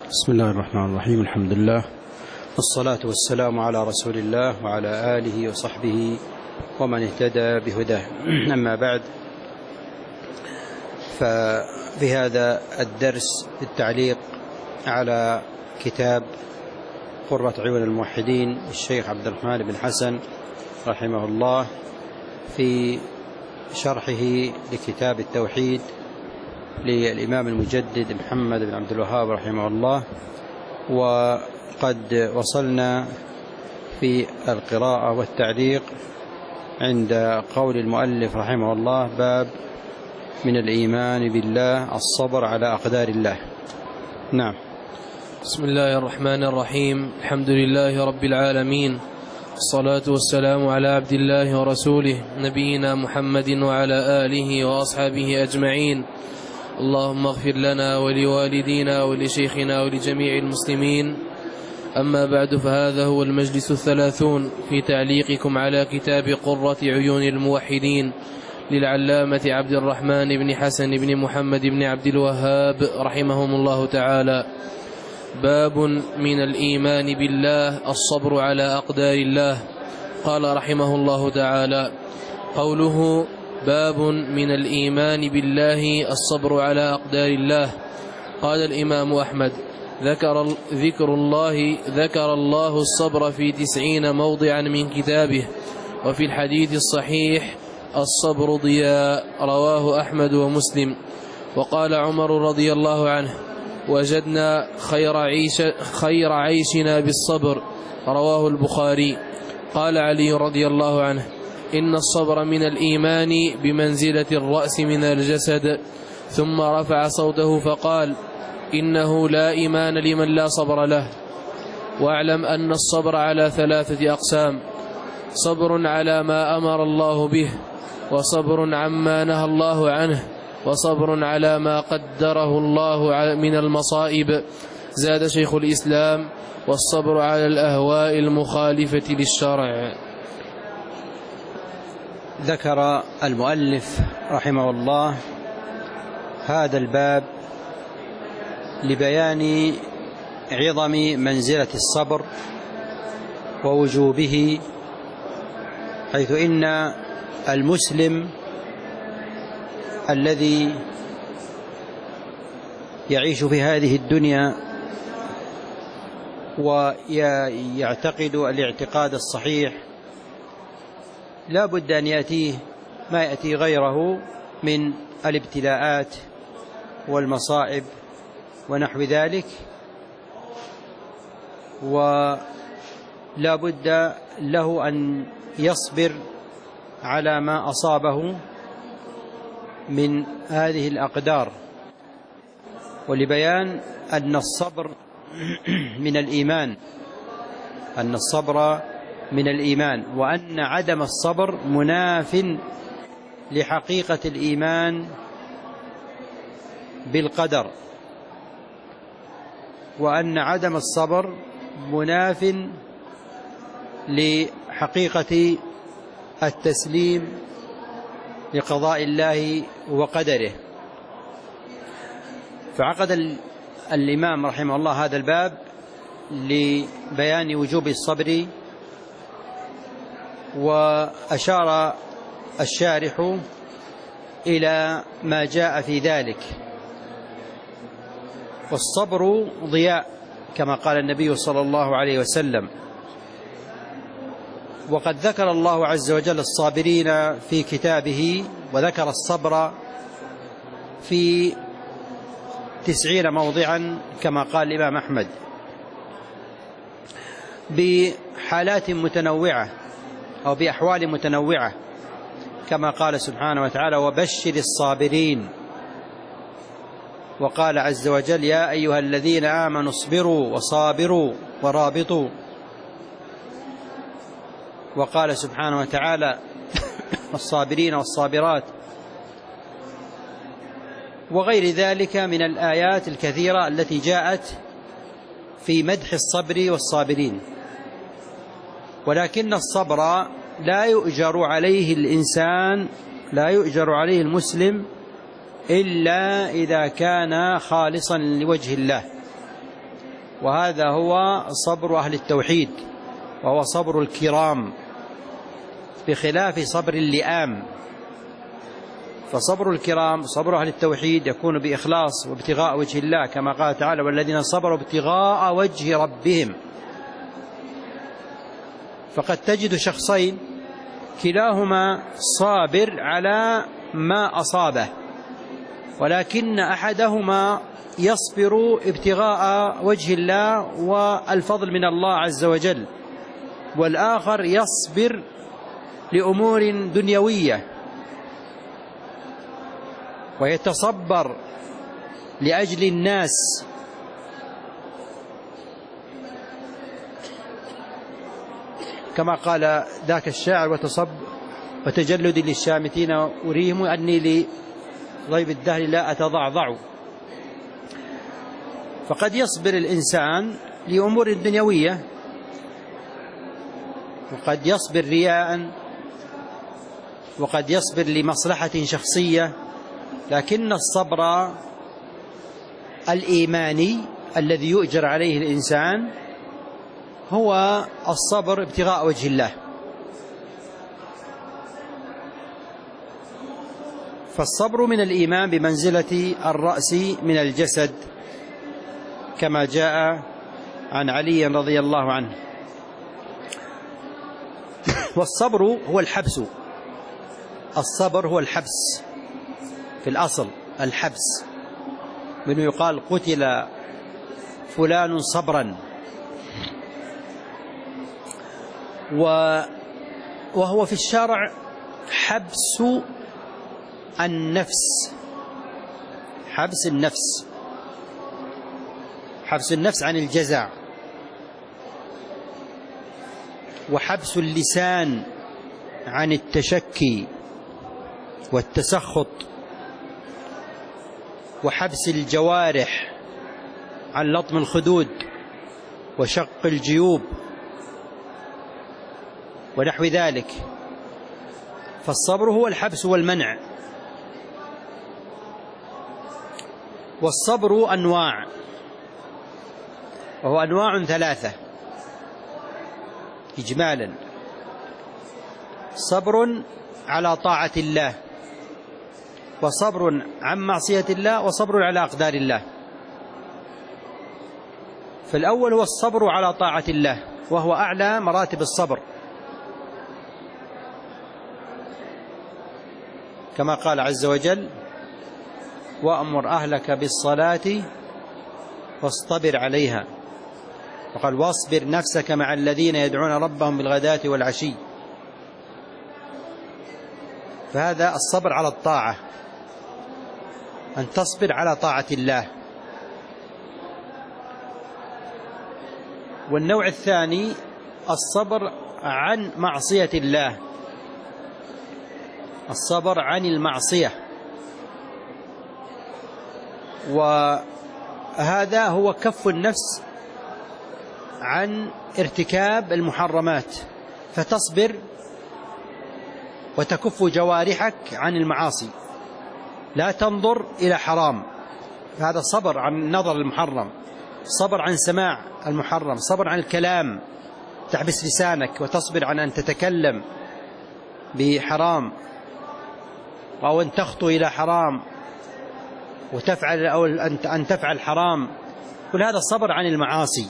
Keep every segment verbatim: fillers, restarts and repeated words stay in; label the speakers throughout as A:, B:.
A: بسم الله الرحمن الرحيم. الحمد لله والصلاة والسلام على رسول الله وعلى آله وصحبه ومن اهتدى بهداه. أما بعد، ففي هذا الدرس التعليق على كتاب قرة عيون الموحدين الشيخ عبد الرحمن بن حسن رحمه الله في شرحه لكتاب التوحيد للإمام المجدد محمد بن عبد الوهاب رحمه الله. وقد وصلنا في القراءة والتعليق عند قول المؤلف رحمه الله: باب من الإيمان بالله الصبر على أقدار الله. نعم.
B: بسم الله الرحمن الرحيم. الحمد لله رب العالمين، الصلاة والسلام على عبد الله ورسوله نبينا محمد وعلى آله وأصحابه أجمعين. اللهم اغفر لنا ولوالدينا ولشيخنا ولجميع المسلمين. أما بعد، فهذا هو المجلس الثلاثون في تعليقكم على كتاب قرة عيون الموحدين للعلامة عبد الرحمن بن حسن بن محمد بن عبد الوهاب رحمهم الله تعالى. باب من الإيمان بالله الصبر على أقدار الله. قال رحمه الله تعالى: قوله باب من الإيمان بالله الصبر على أقدار الله. قال الإمام أحمد: ذكر, ذكر الله ذكر الله الصبر في تسعين موضعا من كتابه، وفي الحديث الصحيح: الصبر ضياء. رواه أحمد ومسلم. وقال عمر رضي الله عنه: وجدنا خير, عيش خير عيشنا بالصبر. رواه البخاري. قال علي رضي الله عنه: إن الصبر من الإيمان بمنزلة الرأس من الجسد. ثم رفع صوته فقال: إنه لا إيمان لمن لا صبر له. واعلم أن الصبر على ثلاثة أقسام: صبر على ما أمر الله به، وصبر عما نهى الله عنه، وصبر على ما قدره الله من المصائب. زاد شيخ الإسلام: والصبر على الأهواء المخالفة للشرع.
A: ذكر المؤلف رحمه الله هذا الباب لبيان عظم منزلة الصبر ووجوبه، حيث إن المسلم الذي يعيش في هذه الدنيا ويعتقد الاعتقاد الصحيح لا بد أن يأتيه ما يأتي غيره من الابتلاءات والمصائب ونحو ذلك، ولا بد له أن يصبر على ما أصابه من هذه الأقدار. ولبيان أن الصبر من الإيمان أن الصبر من الإيمان وأن عدم الصبر مناف لحقيقة الإيمان بالقدر، وأن عدم الصبر مناف لحقيقة التسليم لقضاء الله وقدره. فعقد الإمام رحمه الله هذا الباب لبيان وجوب الصبر، وأشار الشارح إلى ما جاء في ذلك. والصبر ضياء كما قال النبي صلى الله عليه وسلم. وقد ذكر الله عز وجل الصابرين في كتابه، وذكر الصبر في تسعين موضعا كما قال الإمام أحمد بحالات متنوعة أو بأحوال متنوعة، كما قال سبحانه وتعالى: وبشر الصابرين. وقال عز وجل: يا أيها الذين آمنوا اصبروا وصابروا ورابطوا. وقال سبحانه وتعالى: الصابرين والصابرات، وغير ذلك من الآيات الكثيرة التي جاءت في مدح الصبر والصابرين. ولكن الصبر لا يؤجر عليه الإنسان لا يؤجر عليه المسلم إلا إذا كان خالصا لوجه الله، وهذا هو صبر أهل التوحيد، وهو صبر الكرام، بخلاف صبر اللئام. فصبر الكرام صبر أهل التوحيد يكون بإخلاص وابتغاء وجه الله، كما قال تعالى: والذين صبروا ابتغاء وجه ربهم. فقد تجد شخصين كلاهما صابر على ما أصابه، ولكن أحدهما يصبر ابتغاء وجه الله والفضل من الله عز وجل، والآخر يصبر لأمور دنيوية ويتصبر لأجل الناس. كما قال ذاك الشاعر: وتصب وتجلد للشامتين أريهم أني لضيب الدهر لا أتضعضع. فقد يصبر الإنسان لأمور دنيوية، وقد يصبر رياء، وقد يصبر لمصلحة شخصية، لكن الصبر الإيماني الذي يؤجر عليه الإنسان هو الصبر ابتغاء وجه الله. فالصبر من الإيمان بمنزلة الرأس من الجسد، كما جاء عن علي رضي الله عنه. والصبر هو الحبس، الصبر هو الحبس في الأصل، الحبس، منه يقال: قتل فلان صبرا. وهو في الشرع حبس النفس، حبس النفس، حبس النفس عن الجزع، وحبس اللسان عن التشكي والتسخط، وحبس الجوارح عن لطم الخدود وشق الجيوب ونحو ذلك. فالصبر هو الحبس والمنع. والصبر أنواع، وهو أنواع ثلاثة إجمالا: صبر على طاعة الله، وصبر عن معصية الله، وصبر على أقدار الله. فالأول هو الصبر على طاعة الله، وهو أعلى مراتب الصبر، كما قال عز وجل: وأمر أهلك بالصلاة واصطبر عليها. وقال: واصبر نفسك مع الذين يدعون ربهم بالغداة والعشي. فهذا الصبر على الطاعة، أن تصبر على طاعة الله. والنوع الثاني الصبر عن معصية الله، الصبر عن المعصية، وهذا هو كف النفس عن ارتكاب المحرمات، فتصبر وتكف جوارحك عن المعاصي، لا تنظر إلى حرام. هذا صبر عن النظر المحرم، صبر عن سماع المحرم، صبر عن الكلام، تحبس لسانك وتصبر عن أن تتكلم بحرام أو أن تخطو إلى حرام وتفعل أو أن تفعل حرام. كل هذا الصبر عن المعاصي.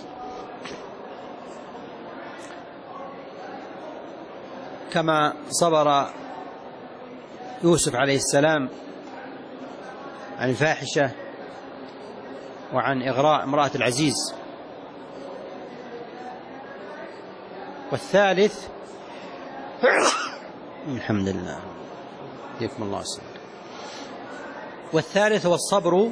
A: كما صبر يوسف عليه السلام عن الفاحشة وعن إغراء امرأة العزيز. والثالث الحمد لله يكمل الله السلام. والثالث هو الصبر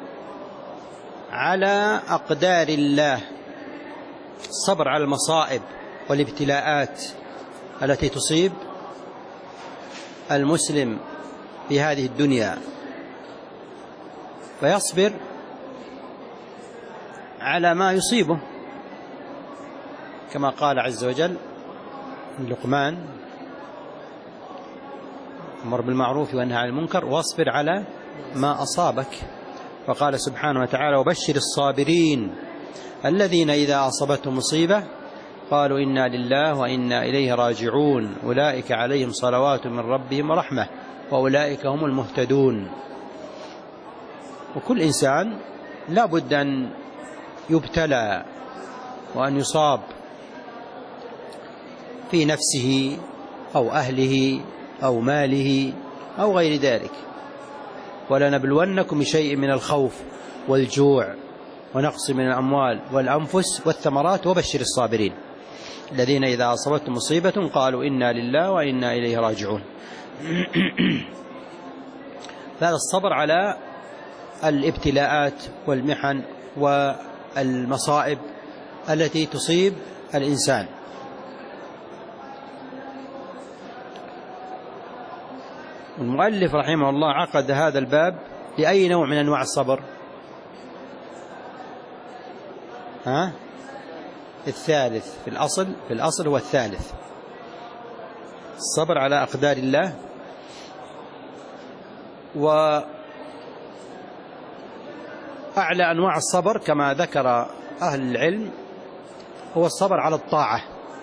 A: على أقدار الله، الصبر على المصائب والابتلاءات التي تصيب المسلم في هذه الدنيا، فيصبر على ما يصيبه، كما قال عز وجل لقمان: أمر بالمعروف وانهى عن المنكر واصبر على ما أصابك. وقال سبحانه وتعالى: وبشر الصابرين الذين إذا أصابتهم مصيبة قالوا إنا لله وإنا إليه راجعون أولئك عليهم صلوات من ربهم ورحمة وأولئك هم المهتدون. وكل إنسان لا بد أن يبتلى وأن يصاب في نفسه أو أهله أو ماله أو غير ذلك. ولنبلونكم بشيء من الخوف والجوع ونقص من الأموال والأنفس والثمرات وبشر الصابرين الذين إذا أصابتهم مصيبة قالوا إنا لله وإنا إليه راجعون. هذا الصبر على الابتلاءات والمحن والمصائب التي تصيب الإنسان. المؤلف رحمه الله عقد هذا الباب لأي نوع من أنواع الصبر؟ ها؟ الثالث في الأصل في الأصل هو الثالث، الصبر على أقدار الله. وأعلى أنواع الصبر كما ذكر أهل العلم هو الصبر على الطاعة،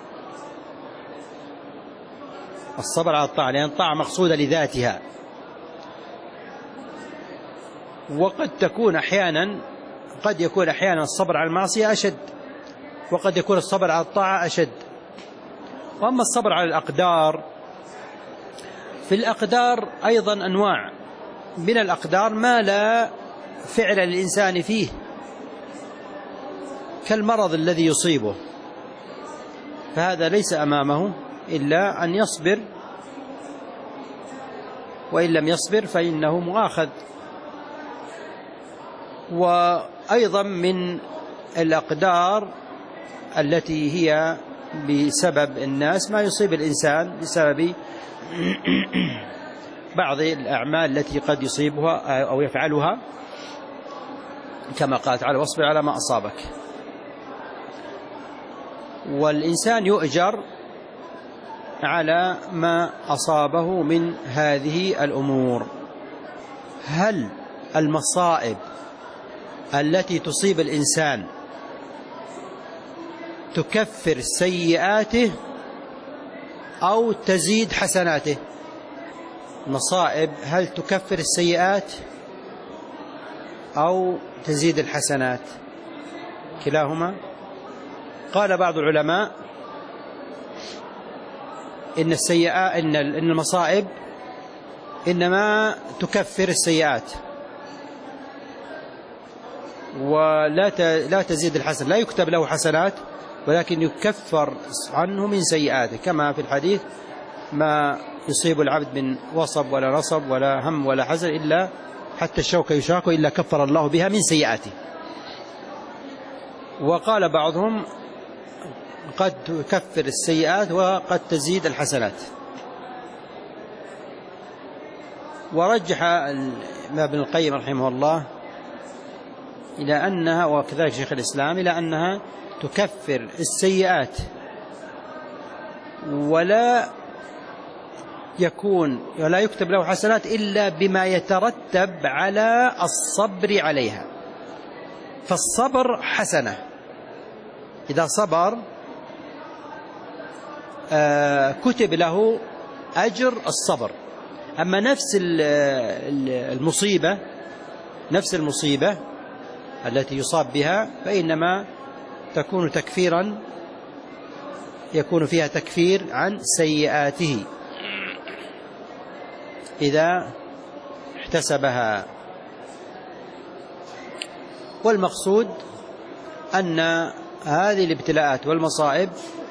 A: الصبر على الطاعة، لأن الطاعة مقصودة لذاتها، وقد تكون أحيانا قد يكون أحيانا الصبر على المعصية أشد، وقد يكون الصبر على الطاعة أشد. وأما الصبر على الأقدار، في الأقدار أيضا أنواع، من الأقدار ما لا فعل للإنسان فيه كالمرض الذي يصيبه، فهذا ليس أمامه إلا أن يصبر، وإن لم يصبر فإنه مؤاخذ. وأيضا من الأقدار التي هي بسبب الناس ما يصيب الإنسان بسبب بعض الأعمال التي قد يصيبها أو يفعلها، كما قال تعالى واصبر على ما أصابك. والإنسان يؤجر على ما أصابه من هذه الأمور. هل المصائب التي تصيب الإنسان تكفر سيئاته أو تزيد حسناته؟ المصائب هل تكفر السيئات أو تزيد الحسنات؟ كلاهما. قال بعض العلماء إن السيئات إن المصائب إنما تكفر السيئات ولا لا تزيد الحسن، لا يكتب له حسنات ولكن يكفر عنه من سيئاته، كما في الحديث ما يصيب العبد من وصب ولا نصب ولا هم ولا حزن إلا حتى الشوكة يشاك إلا كفر الله بها من سيئاته. وقال بعضهم قد تكفر السيئات وقد تزيد الحسنات. ورجح ابن القيم رحمه الله إلى أنها، وكذلك شيخ الإسلام، إلى أنها تكفر السيئات ولا يكون ولا يكتب له حسنات إلا بما يترتب على الصبر عليها. فالصبر حسنة، إذا صبر آه كتب له أجر الصبر. أما نفس المصيبة نفس المصيبة التي يصاب بها فإنما تكون تكفيرا، يكون فيها تكفير عن سيئاته إذا احتسبها. والمقصود أن هذه الابتلاءات والمصائب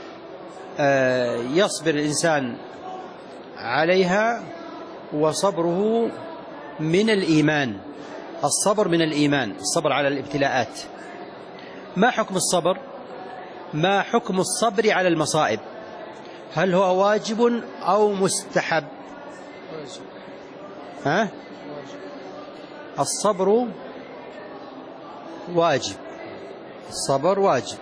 A: يصبر الإنسان عليها، وصبره من الإيمان. الصبر من الإيمان، الصبر على الابتلاءات. ما حكم الصبر؟ ما حكم الصبر على المصائب؟ هل هو واجب أو مستحب؟ ها؟ الصبر واجب، الصبر واجب،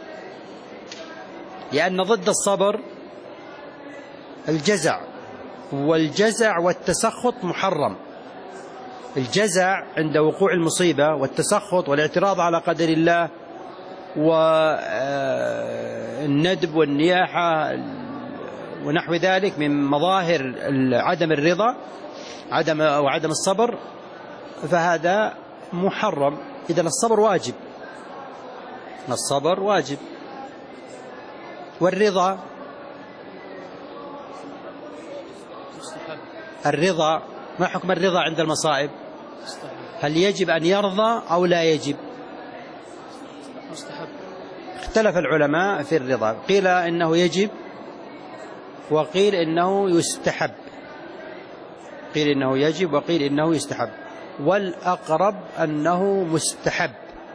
A: لأن ضد الصبر الجزع، والجزع والتسخط محرم. الجزع عند وقوع المصيبة والتسخط والاعتراض على قدر الله والندب والنياحة ونحو ذلك من مظاهر عدم الرضا عدم أو عدم الصبر، فهذا محرم. إذن الصبر واجب، الصبر واجب. والرضا الرضا ما حكم الرضا عند المصائب؟ هل يجب أن يرضى أو لا يجب؟
B: مستحب.
A: اختلف العلماء في الرضا، قيل إنه يجب وقيل إنه يستحب، قيل إنه يجب وقيل إنه يستحب، والأقرب أنه مستحب.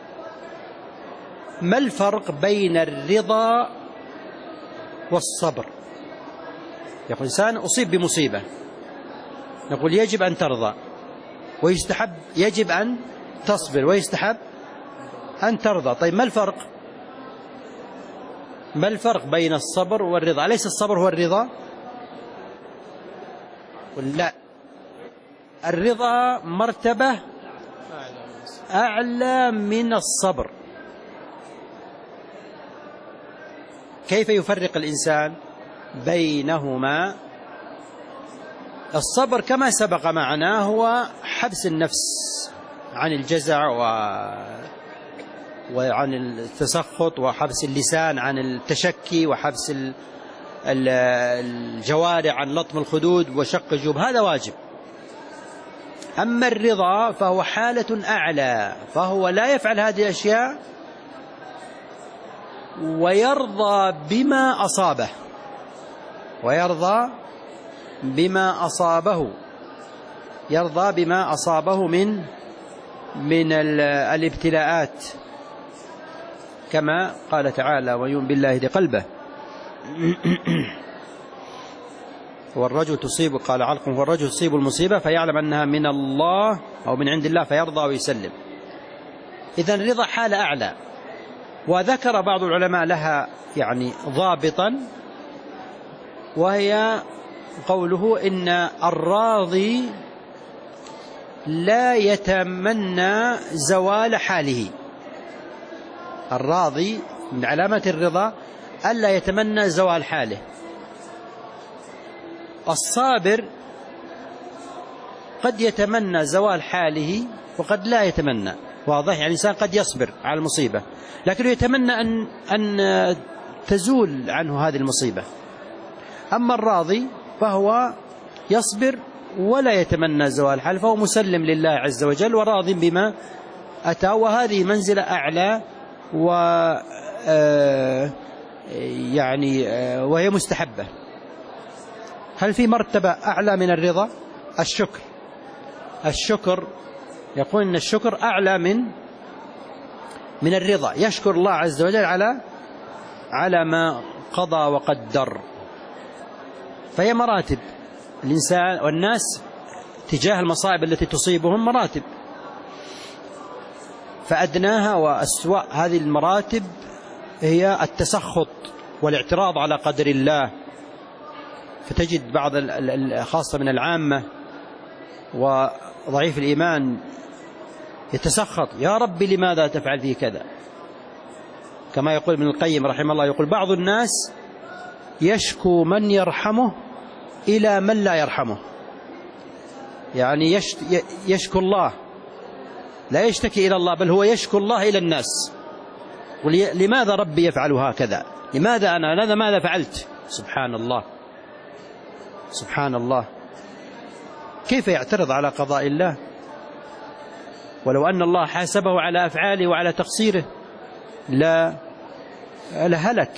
A: ما الفرق بين الرضا والصبر؟ يقول إنسان أصيب بمصيبة، نقول يجب أن ترضى، ويستحب يجب أن تصبر، ويستحب أن ترضى. طيب ما الفرق؟ ما الفرق بين الصبر والرضا؟ أليس الصبر هو الرضا؟ لا، الرضا مرتبة أعلى من الصبر. كيف يفرق الإنسان بينهما؟ الصبر كما سبق معنا هو حبس النفس عن الجزع و... وعن التسخط، وحبس اللسان عن التشكي، وحبس ال... الجوارح عن لطم الخدود وشق الجيوب، هذا واجب. أما الرضا فهو حالة أعلى، فهو لا يفعل هذه الأشياء ويرضى بما أصابه، ويرضى بما أصابه يرضى بما أصابه من من الابتلاءات، كما قال تعالى: ويؤمن بالله يهدي قلبه. والرجل تصيب قال علقم والرجل تصيب المصيبة فيعلم أنها من الله أو من عند الله فيرضى ويسلم. إذن الرضا حالة أعلى. وذكر بعض العلماء لها يعني ضابطا، وهي قوله إن الراضي لا يتمنى زوال حاله. الراضي من علامة الرضا ألا يتمنى زوال حاله. الصابر قد يتمنى زوال حاله وقد لا يتمنى، واضح؟ يعني الإنسان قد يصبر على المصيبة لكنه يتمنى أن أن تزول عنه هذه المصيبة. أما الراضي فهو يصبر ولا يتمنى زوال حاله، فهو مسلم لله عز وجل وراض بما أتى، وهذه منزلة أعلى و يعني وهي مستحبة. هل في مرتبة أعلى من الرضا؟ الشكر. الشكر يقول إن الشكر أعلى من من الرضا، يشكر الله عز وجل على على ما قضى وقدر. فهي مراتب. الإنسان والناس تجاه المصائب التي تصيبهم مراتب، فأدناها وأسوأ هذه المراتب هي التسخط والاعتراض على قدر الله. فتجد بعض خاصة من العامة وضعيف الإيمان يتسخط: يا ربي لماذا تفعل فيه كذا؟ كما يقول ابن القيم رحمه الله، يقول: بعض الناس يشكو من يرحمه إلى من لا يرحمه. يعني يشكو الله، لا يشتكي إلى الله، بل هو يشكو الله إلى الناس. لماذا ربي يفعل هكذا؟ لماذا أنا هذا ماذا فعلت؟ سبحان الله سبحان الله، كيف يعترض على قضاء الله؟ ولو أن الله حاسبه على أفعاله وعلى تقصيره لا لهلك.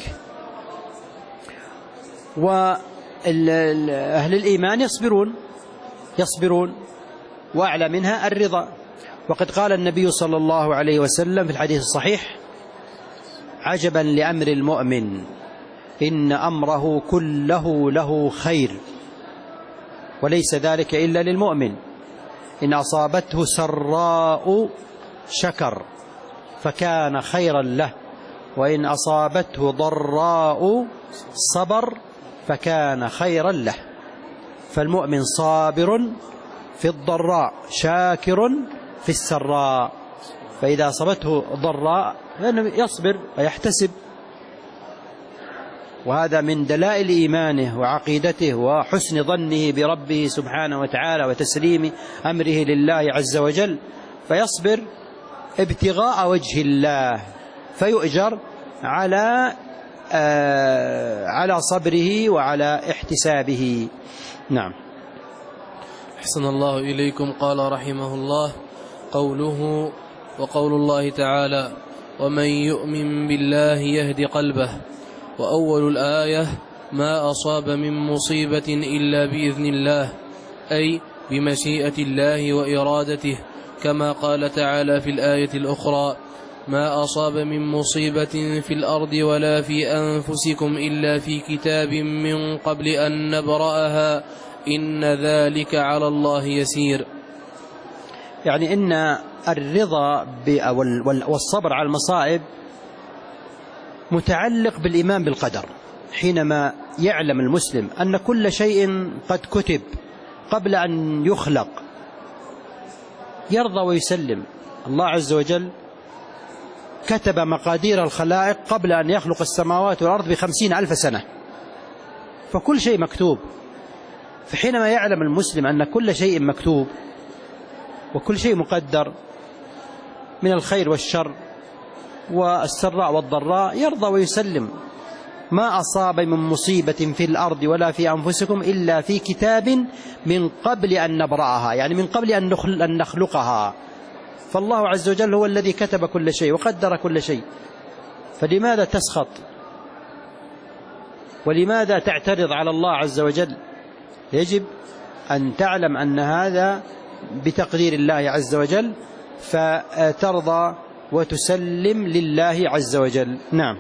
A: وأهل الإيمان يصبرون يصبرون وأعلى منها الرضا. وقد قال النبي صلى الله عليه وسلم في الحديث الصحيح: عجبا لأمر المؤمن إن أمره كله له خير وليس ذلك إلا للمؤمن، إن أصابته سراء شكر فكان خيرا له، وإن أصابته ضراء صبر فكان خيرا له. فالمؤمن صابر في الضراء شاكر في السراء. فإذا أصابته ضراء فإنه يصبر ويحتسب، وهذا من دلائل إيمانه وعقيدته وحسن ظنه بربه سبحانه وتعالى وتسليم أمره لله عز وجل، فيصبر ابتغاء وجه الله فيؤجر على آه على صبره وعلى احتسابه. نعم.
B: أحسن الله إليكم. قال رحمه الله: قوله وقول الله تعالى: ومن يؤمن بالله يهد قلبه. وأول الآية: ما أصاب من مصيبة إلا بإذن الله، أي بمشيئة الله وإرادته، كما قال تعالى في الآية الأخرى: ما أصاب من مصيبة في الأرض ولا في أنفسكم إلا في كتاب من قبل أن نبرأها إن ذلك على الله يسير.
A: يعني إن الرضا والصبر على المصائب متعلق بالإيمان بالقدر. حينما يعلم المسلم أن كل شيء قد كتب قبل أن يخلق يرضى ويسلم. الله عز وجل كتب مقادير الخلائق قبل أن يخلق السماوات والأرض بخمسين ألف سنة، فكل شيء مكتوب. فحينما يعلم المسلم أن كل شيء مكتوب وكل شيء مقدر من الخير والشر والسراء والضراء يرضى ويسلم. ما أصاب من مصيبة في الأرض ولا في أنفسكم إلا في كتاب من قبل أن نبرأها، يعني من قبل أن نخلقها. فالله عز وجل هو الذي كتب كل شيء وقدر كل شيء، فلماذا تسخط ولماذا تعترض على الله عز وجل؟ يجب أن تعلم أن هذا بتقدير الله عز وجل، فترضى وتسلم لله عز وجل. نعم.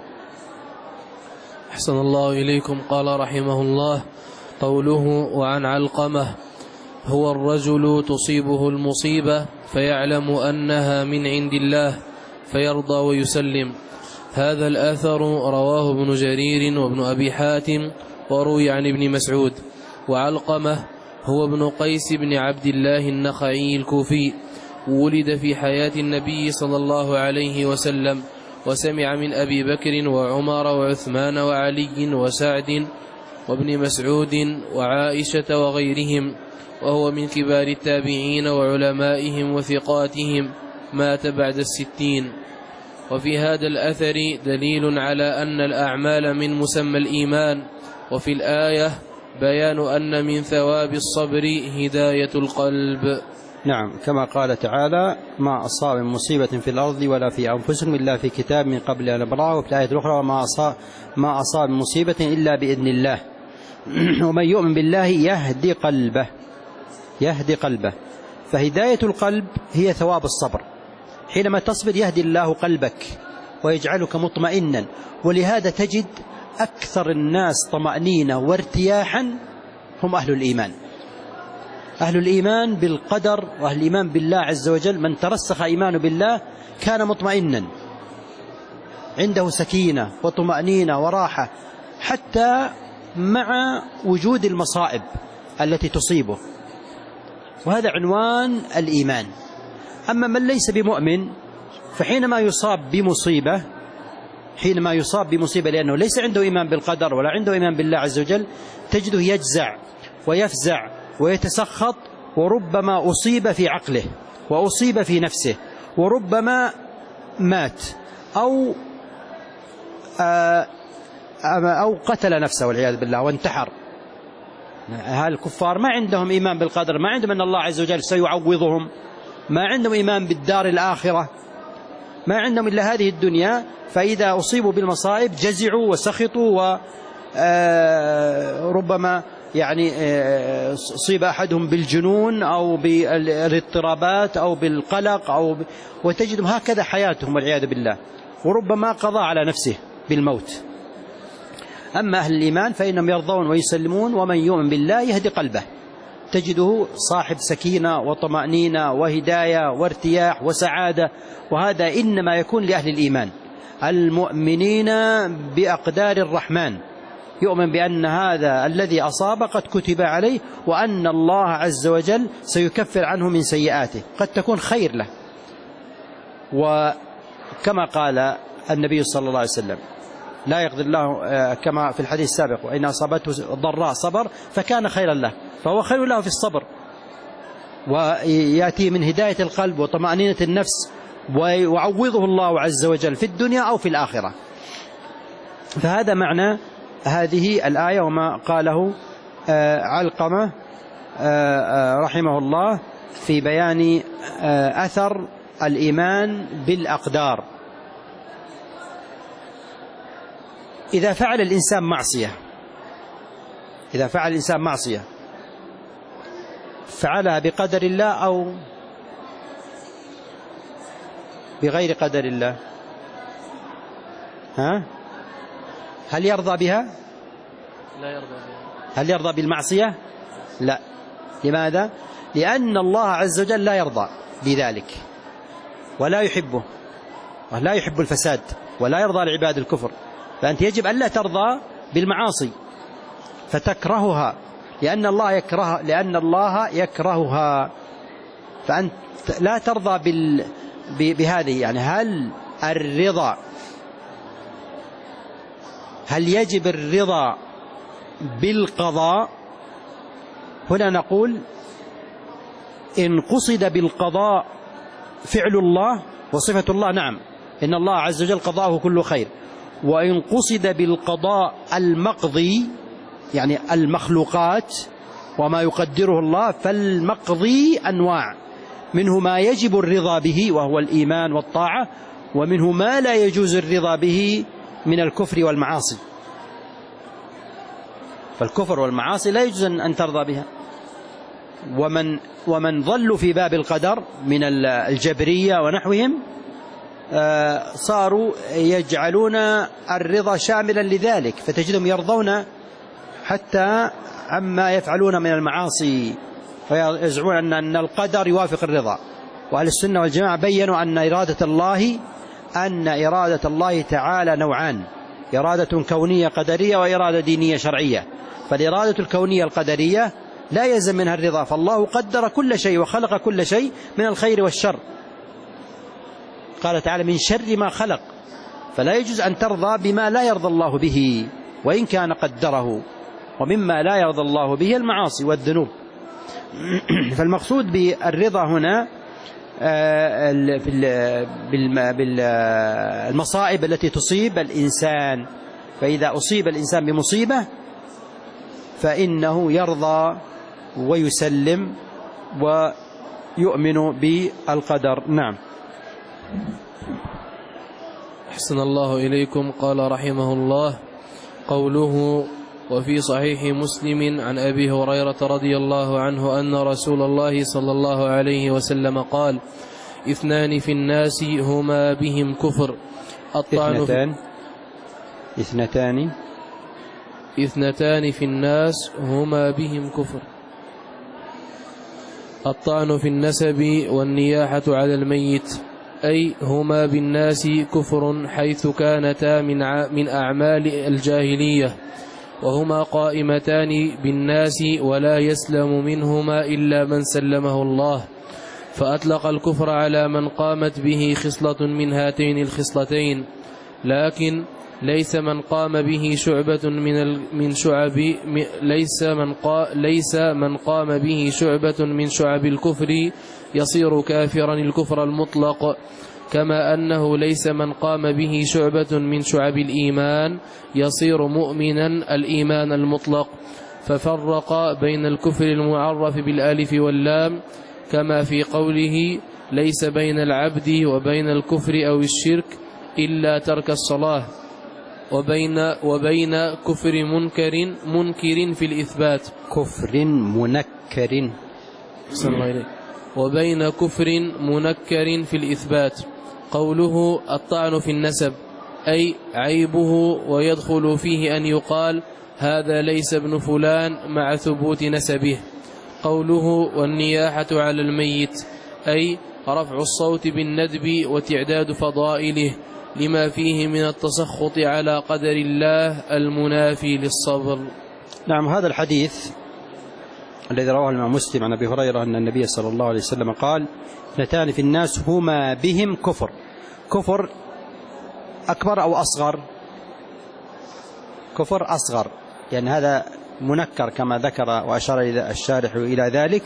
B: أحسن الله إليكم. قال رحمه الله: قوله وعن علقمة: هو الرجل تصيبه المصيبة فيعلم أنها من عند الله فيرضى ويسلم. هذا الأثر رواه ابن جرير وابن أبي حاتم وروي عن ابن مسعود. وعلقمة هو ابن قيس بن عبد الله النخعي الكوفي، ولد في حياة النبي صلى الله عليه وسلم، وسمع من أبي بكر وعمر وعثمان وعلي وسعد وابن مسعود وعائشة وغيرهم، وهو من كبار التابعين وعلمائهم وثقاتهم، مات بعد الستين. وفي هذا الأثر دليل على أن الأعمال من مسمى الإيمان. وفي الآية بيان أن من ثواب الصبر هداية القلب.
A: نعم، كما قال تعالى: ما أصاب من مصيبة في الأرض ولا في أنفسكم إلا في كتاب من قبل أن نبرأها. وفي الآية الأخرى: وما أصاب ما أصاب من مصيبة إلا بإذن الله. ومن يؤمن بالله يهدي قلبه يهدي قلبه فهداية القلب هي ثواب الصبر. حينما تصبر يهدي الله قلبك ويجعلك مطمئنا. ولهذا تجد أكثر الناس طمأنينة وارتياحا هم أهل الإيمان. أهل الإيمان بالقدر وأهل الإيمان بالله عز وجل، من ترسخ إيمانه بالله كان مطمئنا، عنده سكينة وطمأنينة وراحة حتى مع وجود المصائب التي تصيبه، وهذا عنوان الإيمان. أما من ليس بمؤمن فحينما يصاب بمصيبة حينما يصاب بمصيبة لأنه ليس عنده إيمان بالقدر ولا عنده إيمان بالله عز وجل، تجده يجزع ويفزع ويتسخط، وربما أصيب في عقله وأصيب في نفسه، وربما مات أو أو قتل نفسه والعياذ بالله وانتحر. هالكفار ما عندهم إيمان بالقدر، ما عندهم أن الله عز وجل سيعوضهم، ما عندهم إيمان بالدار الآخرة، ما عندهم إلا هذه الدنيا. فإذا أصيبوا بالمصائب جزعوا وسخطوا، وربما يعني أصيب أحدهم بالجنون أو بالاضطرابات أو بالقلق أو ب... وتجدهم هكذا حياتهم والعياذ بالله، وربما قضى على نفسه بالموت. أما أهل الإيمان فإنهم يرضون ويسلمون. ومن يؤمن بالله يهدي قلبه، تجده صاحب سكينة وطمأنينة وهداية وارتياح وسعادة، وهذا إنما يكون لأهل الإيمان المؤمنين بأقدار الرحمن، يؤمن بأن هذا الذي أصاب قد كتب عليه، وأن الله عز وجل سيكفر عنه من سيئاته، قد تكون خير له وكما قال النبي صلى الله عليه وسلم لا يقدر الله كما في الحديث السابق وإن أصابته ضراء صبر فكان خيرا له، فهو خير له في الصبر، ويأتي من هداية القلب وطمأنينة النفس، ويعوضه الله عز وجل في الدنيا أو في الآخرة. فهذا معنى هذه الآية وما قاله علقمة رحمه الله في بيان أثر الإيمان بالأقدار. إذا فعل الإنسان معصية إذا فعل الإنسان معصية فعلها بقدر الله أو بغير قدر الله، ها؟ هل يرضى بها؟
B: لا يرضى بها.
A: هل يرضى بالمعصية؟ لا. لماذا؟ لأن الله عز وجل لا يرضى بذلك ولا يحبه، ولا يحب الفساد ولا يرضى لعباد الكفر، فأنت يجب أن لا ترضى بالمعاصي فتكرهها لأن الله يكره لأن الله يكرهها، فأنت لا ترضى بال بهذه. يعني هل الرضا هل يجب الرضا بالقضاء؟ هنا نقول إن قصد بالقضاء فعل الله وصفة الله نعم، إن الله عز وجل قضاءه كله خير. وإن قصد بالقضاء المقضي يعني المخلوقات وما يقدره الله، فالمقضي أنواع، منه ما يجب الرضا به وهو الإيمان والطاعة، ومنه ما لا يجوز الرضا به من الكفر والمعاصي. فالكفر والمعاصي لا يجوز أن ترضى بها. ومن ومن ضلوا في باب القدر من الجبرية ونحوهم صاروا يجعلون الرضا شاملا لذلك، فتجدهم يرضون حتى عما يفعلون من المعاصي، ويزعمون أن القدر يوافق الرضا. وأهل السنة والجماعة بيّنوا أن إرادة الله أن إرادة الله تعالى نوعان: إرادة كونية قدرية وإرادة دينية شرعية. فالإرادة الكونية القدرية لا يلزم منها الرضا، فالله قدر كل شيء وخلق كل شيء من الخير والشر، قال تعالى من شر ما خلق، فلا يجوز أن ترضى بما لا يرضى الله به وإن كان قدره. ومما لا يرضى الله به المعاصي والذنوب. فالمقصود بالرضا هنا بالمصائب التي تصيب الإنسان، فإذا أصيب الإنسان بمصيبة فإنه يرضى ويسلم ويؤمن بالقدر. نعم.
B: أحسن الله إليكم. قال رحمه الله: قوله وفي صحيح مسلم عن أبي هريرة رضي الله عنه أن رسول الله صلى الله عليه وسلم قال: اثنان في الناس هما بهم كفر الطعن
A: اثنتان اثنتان
B: اثنتان في الناس هما بهم كفر الطعن في النسب والنياحة على الميت، أي هما بالناس كفر حيث كانتا من من أعمال الجاهلية، وهما قائمتان بالناس ولا يسلم منهما إلا من سلمه الله، فأطلق الكفر على من قامت به خصلة من هاتين الخصلتين، لكن ليس من قام به شعبة من من شعب ليس من قا ليس من قام به شعبة من شعب الكفر يصير كافرا الكفر المطلق، كما أنه ليس من قام به شعبة من شعب الإيمان يصير مؤمنا الإيمان المطلق، ففرق بين الكفر المعرف بالالف واللام، كما في قوله: ليس بين العبد وبين الكفر أو الشرك إلا ترك الصلاة، وبين وبين كفر منكر منكر في الإثبات
A: كفر منكر
B: صلى الله عليه وبين كفر منكر في الإثبات. قوله الطعن في النسب أي عيبه، ويدخل فيه أن يقال هذا ليس ابن فلان مع ثبوت نسبه. قوله والنياحة على الميت أي رفع الصوت بالندب وتعداد فضائله لما فيه من التسخط على قدر الله المنافي للصبر.
A: نعم. هذا الحديث الذي رواه الإمام مسلم عن أبي هريرة أن النبي صلى الله عليه وسلم قال: اثنتان في الناس هما بهم كفر. كفر أكبر أو أصغر؟ كفر أصغر، يعني هذا منكر كما ذكر وأشار الشارح إلى ذلك.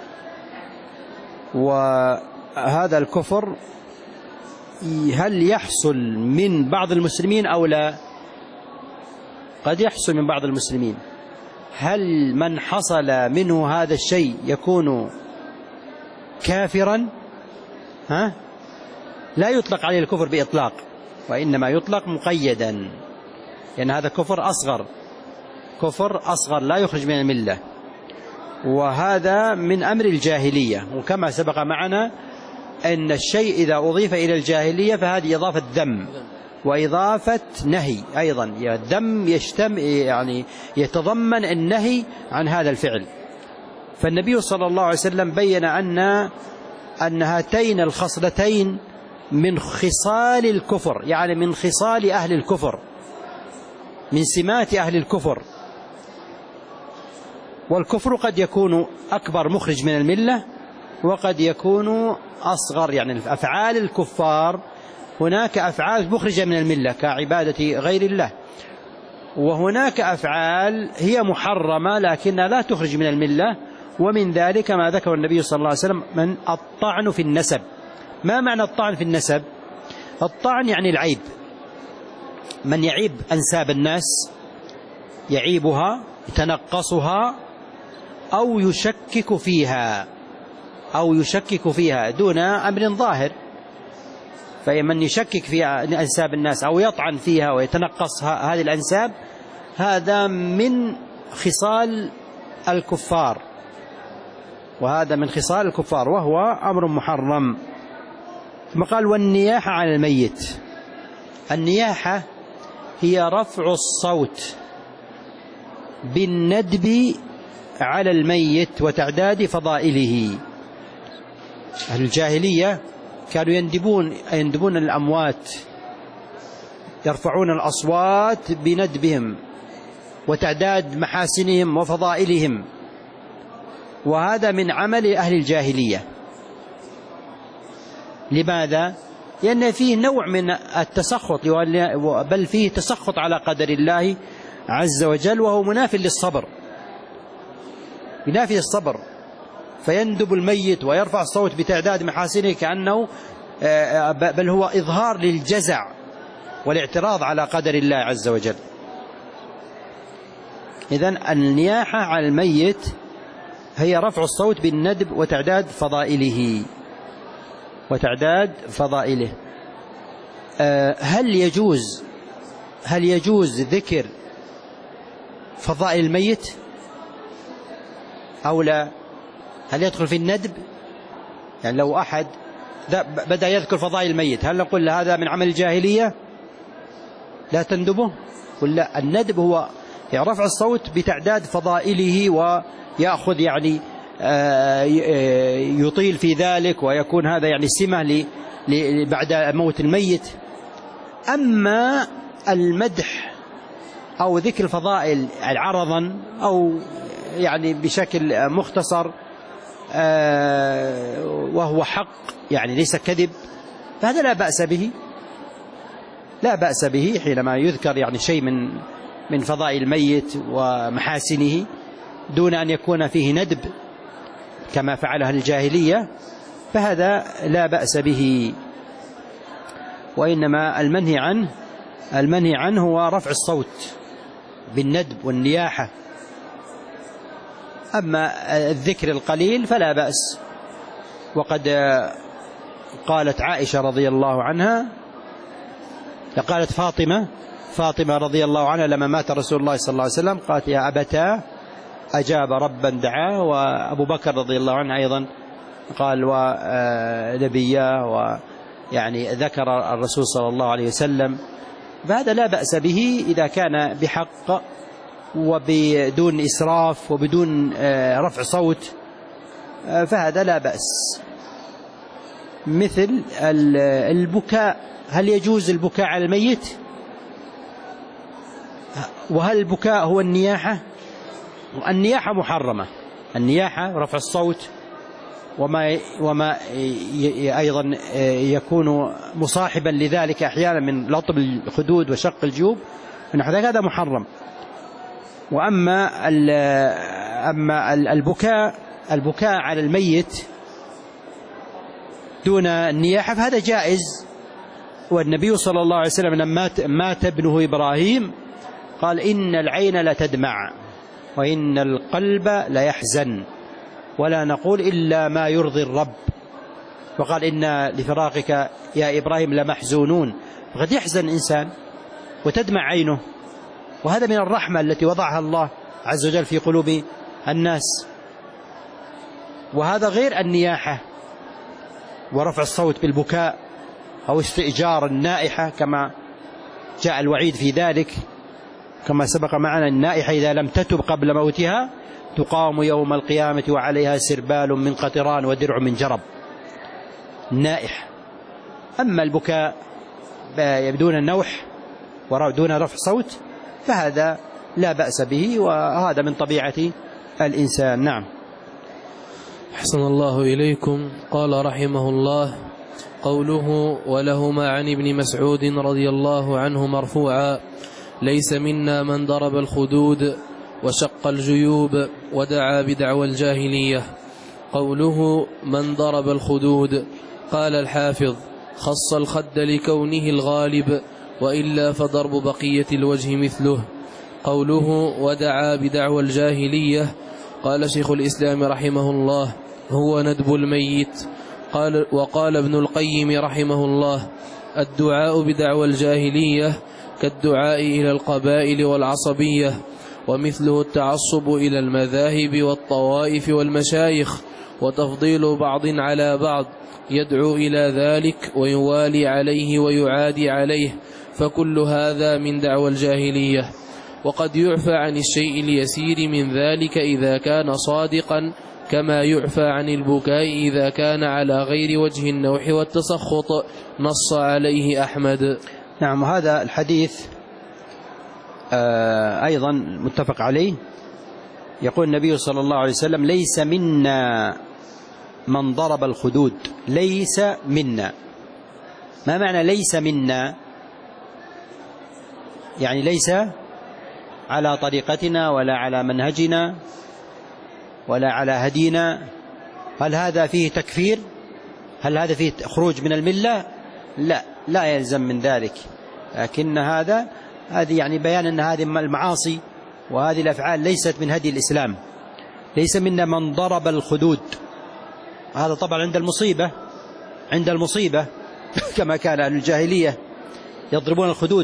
A: وهذا الكفر هل يحصل من بعض المسلمين أو لا؟ قد يحصل من بعض المسلمين. هل من حصل منه هذا الشيء يكون كافرا؟ ها؟ لا يطلق عليه الكفر بإطلاق، وإنما يطلق مقيدا، لأن يعني هذا كفر أصغر، كفر أصغر لا يخرج من الملة، وهذا من أمر الجاهلية. وكما سبق معنا أن الشيء إذا أضيف إلى الجاهلية فهذه إضافة ذم وإضافة نهي أيضا. الذم يشتم يعني يتضمن النهي عن هذا الفعل. فالنبي صلى الله عليه وسلم بين أن أن هاتين الخصلتين من خصال الكفر، يعني من خصال أهل الكفر، من سمات أهل الكفر. والكفر قد يكون أكبر مخرج من الملة، وقد يكون أصغر، يعني أفعال الكفار هناك أفعال مخرجة من الملة كعبادة غير الله، وهناك أفعال هي محرمة لكنها لا تخرج من الملة. ومن ذلك ما ذكر النبي صلى الله عليه وسلم من الطعن في النسب. ما معنى الطعن في النسب؟ الطعن يعني العيب، من يعيب أنساب الناس، يعيبها، يتنقصها، أو يشكك فيها أو يشكك فيها دون أمر ظاهر. فمن يشكك في أنساب الناس أو يطعن فيها ويتنقص هذه الأنساب، هذا من خصال الكفار، وهذا من خصال الكفار وهو أمر محرم. ثم قال: والنياحة على الميت. النياحة هي رفع الصوت بالندب على الميت وتعداد فضائله. أهل الجاهلية كانوا يندبون يندبون الأموات، يرفعون الأصوات بندبهم وتعداد محاسنهم وفضائلهم، وهذا من عمل أهل الجاهلية. لماذا؟ لأن فيه نوع من التسخط، بل فيه تسخط على قدر الله عز وجل، وهو مناف للصبر، ينافي الصبر. فيندب الميت ويرفع الصوت بتعداد محاسنه كأنه بل هو إظهار للجزع والاعتراض على قدر الله عز وجل. إذن النياحة على الميت هي رفع الصوت بالندب وتعداد فضائله وتعداد فضائله. هل يجوز هل يجوز ذكر فضائل الميت أو لا؟ هل يدخل في الندب؟ يعني لو أحد بدأ يذكر فضائل الميت، هل نقول هذا من عمل الجاهلية لا تندبه؟ ولا الندب هو رفع الصوت بتعداد فضائله، ويأخذ يعني يطيل في ذلك، ويكون هذا يعني سمة بعد موت الميت. أما المدح أو ذكر الفضائل عرضا أو يعني بشكل مختصر وهو حق، يعني ليس كذب، فهذا لا بأس به، لا بأس به حينما يذكر يعني شيء من من فضائل الميت ومحاسنه دون أن يكون فيه ندب كما فعلها الجاهلية، فهذا لا بأس به. وإنما المنهي عنه المنهي عنه هو رفع الصوت بالندب والنياحة. أما الذكر القليل فلا بأس. وقد قالت عائشة رضي الله عنها، قالت فاطمة فاطمة رضي الله عنها لما مات رسول الله صلى الله عليه وسلم قالت: يا أبتاه أجاب ربا دعاه. وأبو بكر رضي الله عنه أيضا قال: ونبياه، ويعني ذكر الرسول صلى الله عليه وسلم. فهذا لا بأس به إذا كان بحق وبدون إسراف وبدون رفع صوت، فهذا لا بأس. مثل البكاء، هل يجوز البكاء على الميت؟ وهل البكاء هو النياحة؟ النياحة محرمة، النياحة ورفع الصوت وما, وما أيضا يكون مصاحبا لذلك أحيانا من لطم الخدود وشق الجيوب، هذا محرم. وأما أما البكاء البكاء على الميت دون النياحة فهذا جائز. والنبي صلى الله عليه وسلم لما مات ابنه إبراهيم قال إن العين لا تدمع وإن القلب لا يحزن ولا نقول إلا ما يرضي الرب، وقال إن لفراقك يا إبراهيم لمحزونون. فقد يحزن إنسان وتدمع عينه، وهذا من الرحمة التي وضعها الله عز وجل في قلوب الناس. وهذا غير النياحة ورفع الصوت بالبكاء أو استئجار النائحة كما جاء الوعيد في ذلك، كما سبق معنا النائحة إذا لم تتب قبل موتها تقام يوم القيامة وعليها سربال من قطران ودرع من جرب، النائح. أما البكاء بدون النوح ودون رفع صوت فهذا لا بأس به، وهذا من طبيعة الإنسان. نعم.
B: أحسن الله إليكم. قال رحمه الله: قوله ولهما عن ابن مسعود رضي الله عنه مرفوعا: ليس منا من ضرب الخدود وشق الجيوب ودعا بدعوى الجاهلية. قوله من ضرب الخدود، قال الحافظ: خص الخد لكونه الغالب، وإلا فضرب بقية الوجه مثله. قوله ودعا بدعوى الجاهلية، قال شيخ الإسلام رحمه الله: هو ندب الميت. قال وقال ابن القيم رحمه الله: الدعاء بدعوى الجاهلية كالدعاء إلى القبائل والعصبية، ومثله التعصب إلى المذاهب والطوائف والمشايخ، وتفضيل بعض على بعض يدعو إلى ذلك ويوالي عليه ويعادي عليه، فكل هذا من دعوى الجاهلية. وقد يعفى عن الشيء اليسير من ذلك إذا كان صادقا، كما يعفى عن البكاء إذا كان على غير وجه النوح والتسخط، نص عليه أحمد.
A: نعم. هذا الحديث أيضا متفق عليه. يقول النبي صلى الله عليه وسلم: ليس منا من ضرب الخدود. ليس منا. ما معنى ليس منا؟ يعني ليس على طريقتنا ولا على منهجنا ولا على هدينا. هل هذا فيه تكفير؟ هل هذا فيه خروج من الملة؟ لا، لا يلزم من ذلك. لكن هذا هذه يعني بيان أن هذه المعاصي وهذه الأفعال ليست من هدي الإسلام. ليس منا من ضرب الخدود. هذا طبعا عند المصيبة، عند المصيبة كما كان أهل الجاهلية يضربون الخدود.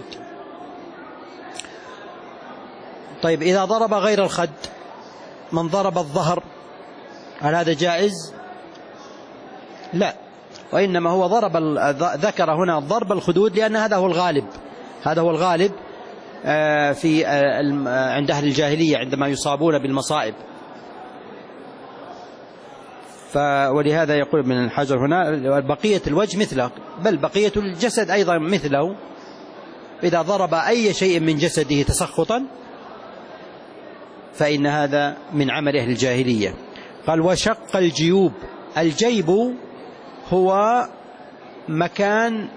A: طيب إذا ضرب غير الخد، من ضرب الظهر، هل هذا جائز؟ لا، وإنما هو ضرب ذكر هنا ضرب الخدود لأن هذا هو الغالب، هذا هو الغالب في عند أهل الجاهلية عندما يصابون بالمصائب. ولهذا يقول ابن الحجر هنا: بقية الوجه مثله، بل بقية الجسد أيضا مثله. إذا ضرب أي شيء من جسده تسخطا فإن هذا من عمل أهل الجاهلية. قال: وشق الجيوب. الجيب هو مكان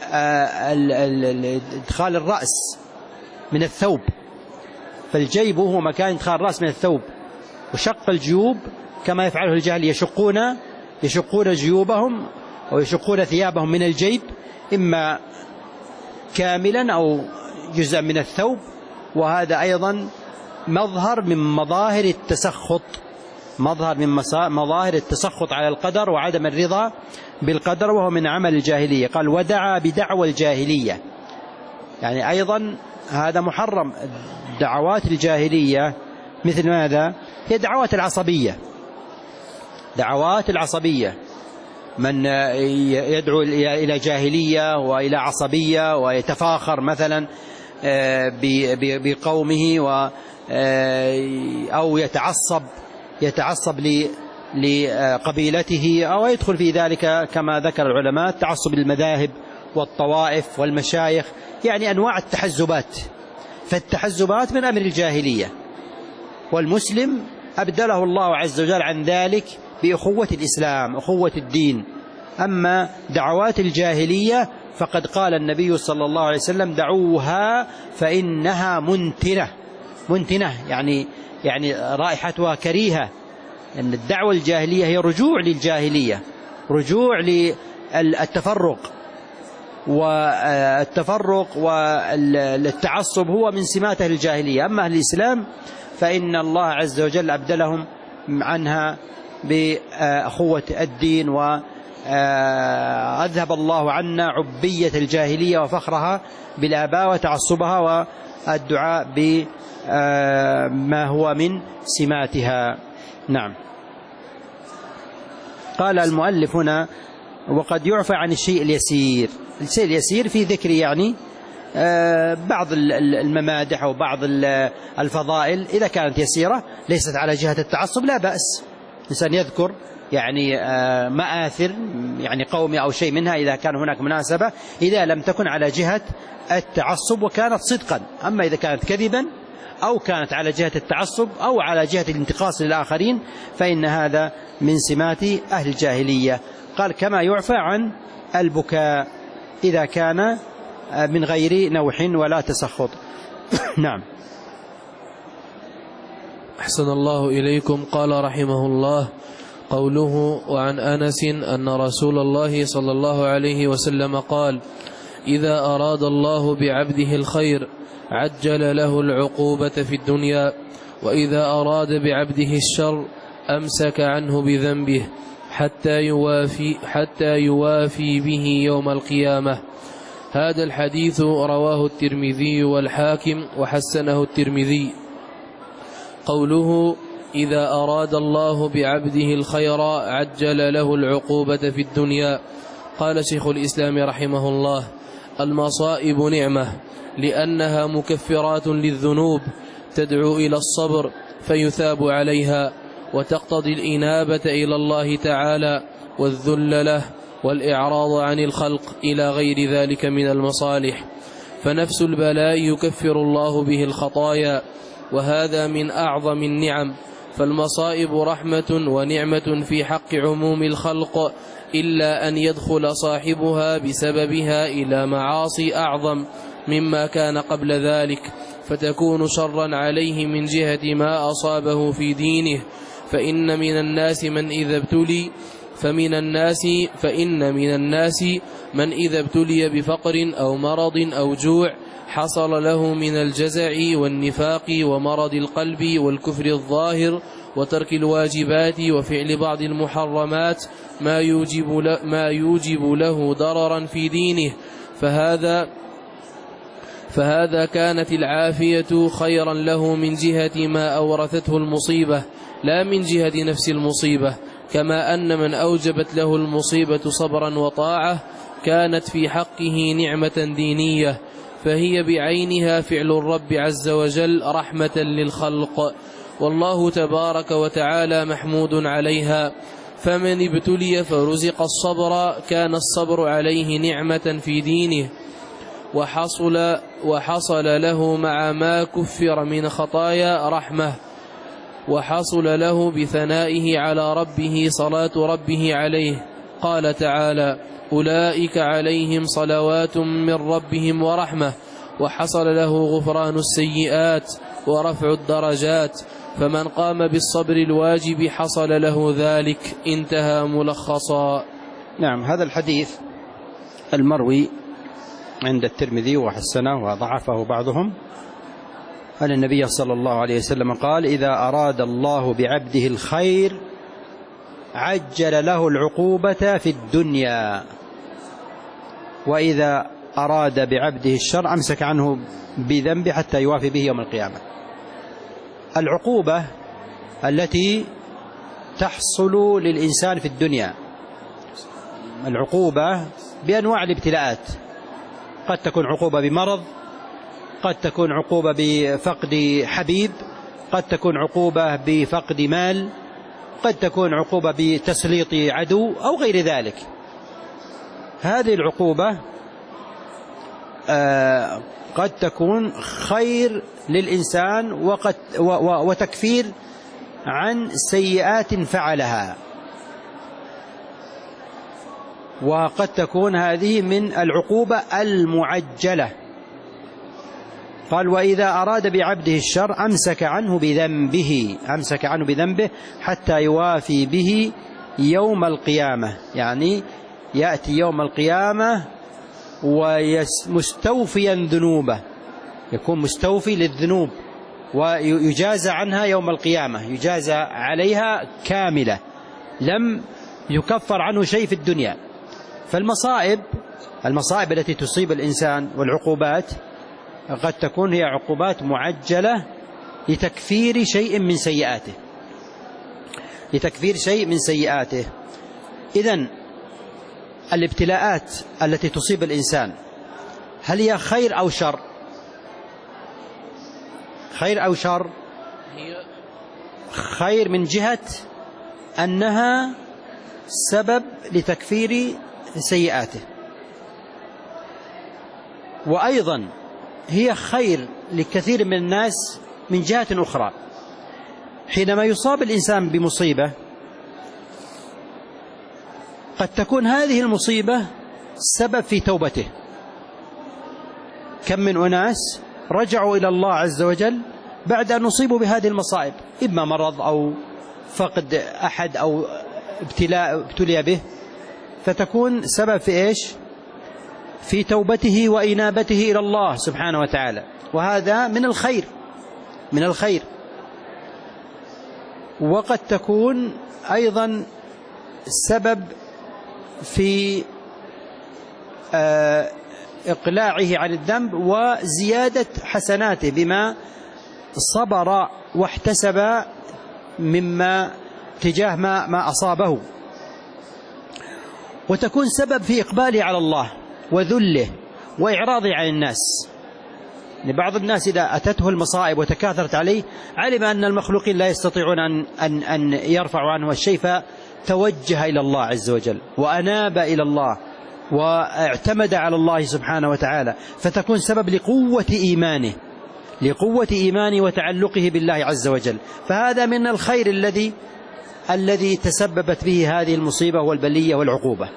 A: ادخال الرأس من الثوب، فالجيب هو مكان ادخال الرأس من الثوب. وشق الجيوب كما يفعله الجاهل، يشقون يشقون جيوبهم أو يشقون ثيابهم من الجيب، إما كاملا أو جزءا من الثوب. وهذا أيضا مظهر من مظاهر التسخط، مظهر من مظاهر التسخط على القدر وعدم الرضا بالقدر، وهو من عمل الجاهلية. قال: ودعا بدعوى الجاهلية، يعني أيضا هذا محرم. دعوات الجاهلية مثل ماذا؟ هي دعوات العصبية، دعوات العصبية، من يدعو إلى جاهلية وإلى عصبية ويتفاخر مثلا بقومه أو يتعصب يتعصب لقبيلته، أو يدخل في ذلك كما ذكر العلماء تعصب للمذاهب والطوائف والمشايخ، يعني أنواع التحزبات. فالتحزبات من أمر الجاهلية، والمسلم أبدله الله عز وجل عن ذلك بأخوة الإسلام، أخوة الدين. أما دعوات الجاهلية فقد قال النبي صلى الله عليه وسلم: دعوها فإنها منتنة. منتنة يعني يعني رائحتها كريهة. أن الدعوة الجاهلية هي رجوع للجاهلية، رجوع للتفرق، والتفرق والتعصب هو من سمات أهل الجاهلية. أما أهل الإسلام فإن الله عز وجل أبدلهم عنها بأخوة الدين، وأذهب الله عنا عبية الجاهلية وفخرها بالآباء وتعصبها والدعاء بما هو من سماتها. نعم. قال المؤلف هنا: وقد يعفى عن الشيء اليسير. الشيء اليسير في ذكر يعني بعض الممادح أو بعض الفضائل إذا كانت يسيرة ليست على جهة التعصب لا بأس. الإنسان يذكر يعني مآثر يعني قومي أو شيء منها إذا كان هناك مناسبة، إذا لم تكن على جهة التعصب وكانت صدقا. أما إذا كانت كذبا أو كانت على جهة التعصب أو على جهة الانتقاص للآخرين فإن هذا من سمات أهل الجاهلية. قال: كما يعفى عن البكاء إذا كان من غير نوح ولا تسخط. نعم.
B: أحسن الله إليكم. قال رحمه الله: قوله: وعن أنس أن رسول الله صلى الله عليه وسلم قال: إذا أراد الله بعبده الخير عجل له العقوبة في الدنيا، وإذا أراد بعبده الشر أمسك عنه بذنبه حتى يوافي, حتى يوافي به يوم القيامة. هذا الحديث رواه الترمذي والحاكم وحسنه الترمذي. قوله: إذا أراد الله بعبده الخير عجل له العقوبة في الدنيا. قال شيخ الإسلام رحمه الله: المصائب نعمة، لأنها مكفرات للذنوب تدعو إلى الصبر فيثاب عليها، وتقتضي الإنابة إلى الله تعالى والذل له والإعراض عن الخلق إلى غير ذلك من المصالح. فنفس البلاء يكفر الله به الخطايا، وهذا من أعظم النعم. فالمصائب رحمة ونعمة في حق عموم الخلق، إلا أن يدخل صاحبها بسببها إلى معاصي أعظم مما كان قبل ذلك، فتكون شرا عليه من جهة ما أصابه في دينه. فإن من الناس من إذا ابتلي فمن الناس فإن من الناس من إذا ابتلي بفقر أو مرض أو جوع حصل له من الجزع والنفاق ومرض القلب والكفر الظاهر وترك الواجبات وفعل بعض المحرمات ما يوجب ما يوجب له ضررا في دينه، فهذا فهذا كانت العافية خيرا له من جهة ما أورثته المصيبة لا من جهة نفس المصيبة. كما أن من أوجبت له المصيبة صبرا وطاعة كانت في حقه نعمة دينية، فهي بعينها فعل الرب عز وجل رحمة للخلق، والله تبارك وتعالى محمود عليها. فمن ابتلي فرزق الصبر كان الصبر عليه نعمة في دينه، وحصل, وحصل له مع ما كفر من خطايا رحمة، وحصل له بثنائه على ربه صلاة ربه عليه. قال تعالى: أولئك عليهم صلوات من ربهم ورحمة، وحصل له غفران السيئات ورفع الدرجات. فمن قام بالصبر الواجب حصل له ذلك. انتهى ملخصا.
A: نعم. هذا الحديث المروي عند الترمذي وحسنه وضعفه بعضهم أن النبي صلى الله عليه وسلم قال: إذا أراد الله بعبده الخير عجل له العقوبة في الدنيا، وإذا أراد بعبده الشر أمسك عنه بذنب حتى يوافي به يوم القيامة. العقوبة التي تحصل للإنسان في الدنيا، العقوبة بأنواع الابتلاءات، قد تكون عقوبة بمرض، قد تكون عقوبة بفقد حبيب، قد تكون عقوبة بفقد مال، قد تكون عقوبة بتسليط عدو أو غير ذلك. هذه العقوبة آه قد تكون خير للإنسان وقد وتكفير عن سيئات فعلها، وقد تكون هذه من العقوبة المعجلة. قال: وإذا أراد بعبده الشر أمسك عنه بذنبه أمسك عنه بذنبه حتى يوافي به يوم القيامة، يعني يأتي يوم القيامة ومستوفيا ذنوبه، يكون مستوفي للذنوب ويجازى عنها يوم القيامة، يجازى عليها كاملة، لم يكفر عنه شيء في الدنيا. فالمصائب المصائب التي تصيب الإنسان والعقوبات قد تكون هي عقوبات معجلة لتكفير شيء من سيئاته لتكفير شيء من سيئاته. إذن الابتلاءات التي تصيب الإنسان هل هي خير أو شر؟ خير أو شر؟ خير من جهة أنها سبب لتكفير سيئاته، وأيضا هي خير لكثير من الناس من جهة أخرى. حينما يصاب الإنسان بمصيبة قد تكون هذه المصيبة سبب في توبته. كم من أناس رجعوا إلى الله عز وجل بعد أن نصيبوا بهذه المصائب، إما مرض أو فقد أحد أو ابتلاء ابتلي به، فتكون سبب في إيش؟ في توبته وإنابته إلى الله سبحانه وتعالى، وهذا من الخير من الخير. وقد تكون أيضا سبب في إقلاعه عن الذنب وزيادة حسناته بما صبر واحتسب مما تجاه ما, ما أصابه، وتكون سبب في إقباله على الله وذله وإعراضه عن الناس. لبعض الناس إذا أتته المصائب وتكاثرت عليه علم أن المخلوقين لا يستطيعون أن, أن, أن يرفعوا عنه الشيء، فتوجه إلى الله عز وجل وأناب إلى الله واعتمد على الله سبحانه وتعالى، فتكون سبب لقوة إيمانه لقوة إيمانه وتعلقه بالله عز وجل. فهذا من الخير الذي الذي تسببت به هذه المصيبة والبلية والعقوبة.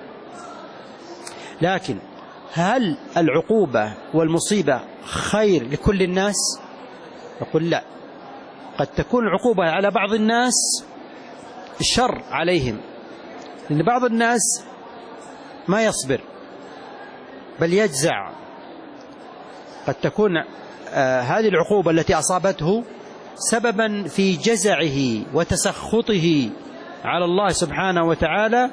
A: لكن هل العقوبة والمصيبة خير لكل الناس؟ يقول لا، قد تكون العقوبة على بعض الناس شر عليهم، لأن بعض الناس ما يصبر بل يجزع. قد تكون آه هذه العقوبة التي أصابته سببا في جزعه وتسخطه على الله سبحانه وتعالى،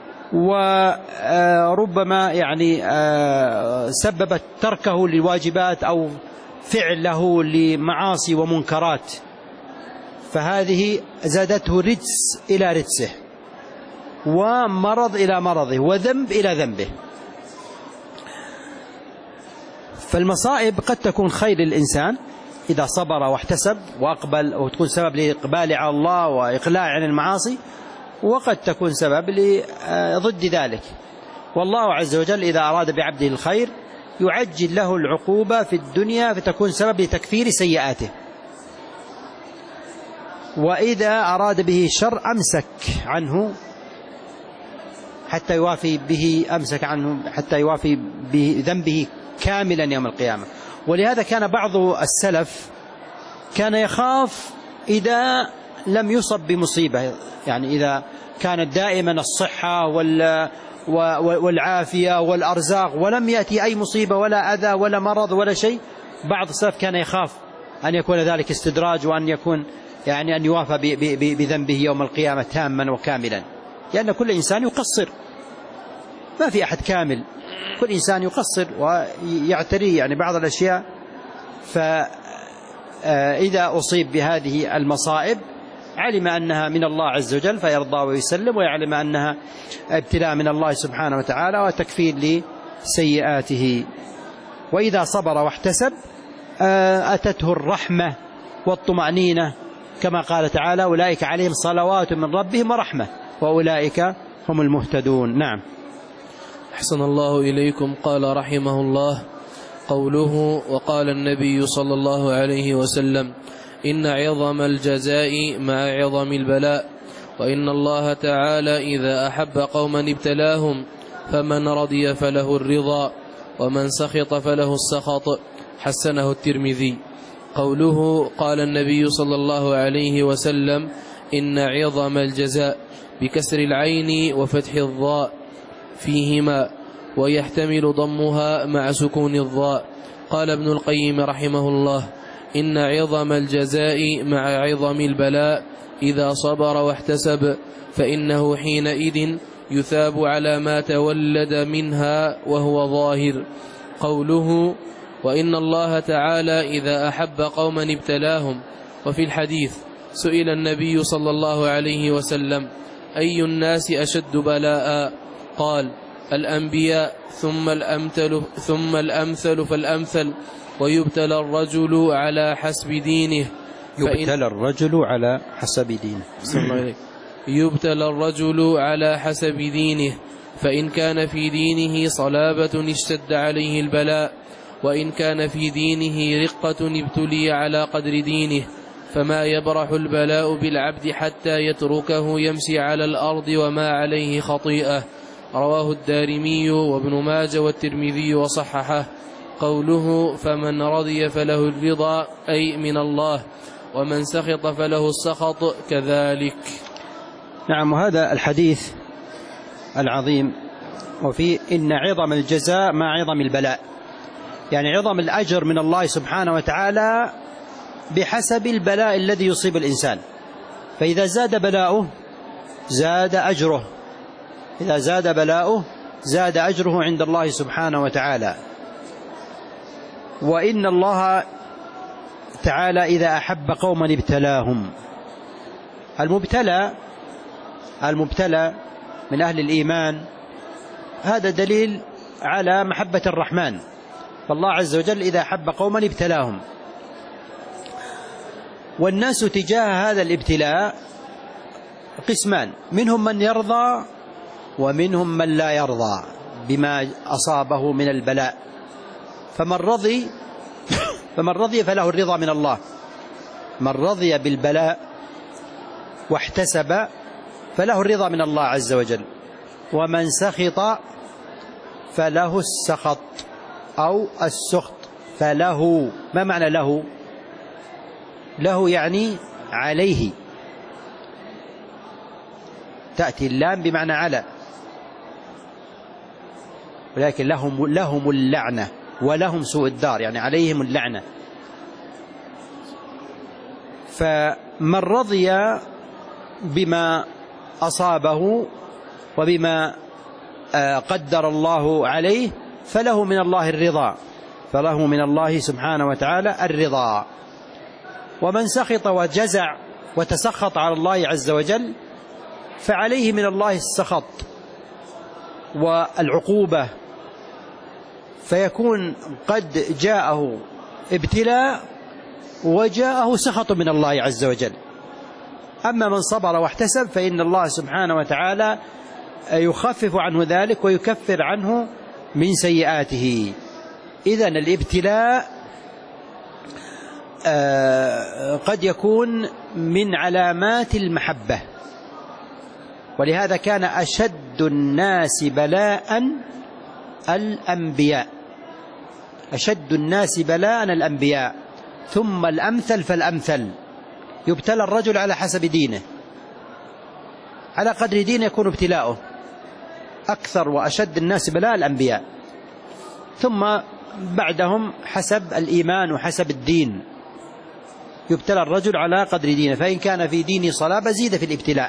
A: وربما يعني سببت تركه للواجبات أو فعله لمعاصي ومنكرات، فهذه زادته رجس إلى رجسه ومرض إلى مرضه وذنب إلى ذنبه. فالمصائب قد تكون خير للإنسان إذا صبر واحتسب وأقبل، وتكون سبب لإقباله على الله وإقلاع عن المعاصي، وقد تكون سبب لضد ذلك. والله عز وجل إذا أراد بعبده الخير يعجل له العقوبة في الدنيا فتكون سبب لتكفير سيئاته، وإذا أراد به الشر أمسك عنه حتى يوافي به أمسك عنه حتى يوافي بذنبه كاملا يوم القيامة. ولهذا كان بعض السلف كان يخاف إذا لم يصب بمصيبة، يعني إذا كانت دائما الصحة والعافية والأرزاق ولم يأتي أي مصيبة ولا أذى ولا مرض ولا شيء، بعض السلف كان يخاف أن يكون ذلك استدراج، وأن يكون يعني أن يوافى بذنبه يوم القيامة تاما وكاملا، لأن كل إنسان يقصر، ما في أحد كامل، كل إنسان يقصر ويعتري يعني بعض الأشياء. فإذا أصيب بهذه المصائب علم أنها من الله عز وجل فيرضى ويسلم، ويعلم أنها ابتلاء من الله سبحانه وتعالى وتكفير لسيئاته. وإذا صبر واحتسب أتته الرحمة والطمأنينة، كما قال تعالى: أولئك عليهم صلوات من ربهم ورحمة وأولئك هم المهتدون. نعم.
B: أحسن الله إليكم. قال رحمه الله: قوله: وقال النبي صلى الله عليه وسلم: إن عظم الجزاء مع عظم البلاء، وإن الله تعالى إذا أحب قوما ابتلاهم، فمن رضي فله الرضا ومن سخط فله السخط. حسنه الترمذي. قوله قال النبي صلى الله عليه وسلم إن عظم الجزاء بكسر العين وفتح الضاء فيهما، ويحتمل ضمها مع سكون الضاء. قال ابن القيم رحمه الله إن عظم الجزاء مع عظم البلاء إذا صبر واحتسب، فإنه حينئذ يثاب على ما تولد منها وهو ظاهر. قوله وإن الله تعالى إذا أحب قوما ابتلاهم. وفي الحديث سئل النبي صلى الله عليه وسلم أي الناس أشد بلاء؟ قال الأنبياء ثم الأمثل, ثم الأمثل فالأمثل، ويبتلى الرجل على حسب دينه.
A: يبتلى الرجل على حسب دينه
B: يبتلى الرجل على حسب دينه، فإن كان في دينه صلابة اشتد عليه البلاء، وإن كان في دينه رقة ابتلي على قدر دينه. فما يبرح البلاء بالعبد حتى يتركه يمشي على الأرض وما عليه خطيئة. رواه الدارمي وابن ماجه والترمذي وصححه. قوله فمن رضي فله الرضا أي من الله، ومن سخط فله السخط كذلك.
A: نعم. وهذا الحديث العظيم وفيه إن عظم الجزاء مع عظم البلاء، يعني عظم الأجر من الله سبحانه وتعالى بحسب البلاء الذي يصيب الإنسان. فإذا زاد بلاؤه زاد أجره، إذا زاد بلاؤه زاد أجره عند الله سبحانه وتعالى. وإن الله تعالى إذا أحب قوما ابتلاهم. المبتلى المبتلى من أهل الإيمان، هذا دليل على محبة الرحمن، فالله عز وجل إذا أحب قوما ابتلاهم. والناس تجاه هذا الابتلاء قسمان، منهم من يرضى ومنهم من لا يرضى بما أصابه من البلاء. فمن رضي فمن رضي فله الرضا من الله، من رضي بالبلاء واحتسب فله الرضا من الله عز وجل. ومن سخط فله السخط أو السخط. فله، ما معنى له؟ له يعني عليه، تأتي اللام بمعنى على، ولكن لهم, لهم اللعنة ولهم سوء الدار، يعني عليهم اللعنة. فمن رضي بما أصابه وبما قدر الله عليه فله من الله الرضا، فله من الله سبحانه وتعالى الرضا. ومن سخط وجزع وتسخط على الله عز وجل فعليه من الله السخط والعقوبة، فيكون قد جاءه ابتلاء وجاءه سخط من الله عز وجل. أما من صبر واحتسب فإن الله سبحانه وتعالى يخفف عنه ذلك ويكفر عنه من سيئاته. إذن الابتلاء قد يكون من علامات المحبة، ولهذا كان أشد الناس بلاء الأنبياء، أشد الناس بلاء الأنبياء، ثم الأمثل فالأمثل. يبتلى الرجل على حسب دينه، على قدر دينه يكون ابتلاؤه. أكثر وأشد الناس بلاء الأنبياء، ثم بعدهم حسب الإيمان وحسب الدين. يبتلى الرجل على قدر دينه، فإن كان في دينه صلابة زيد في الابتلاء.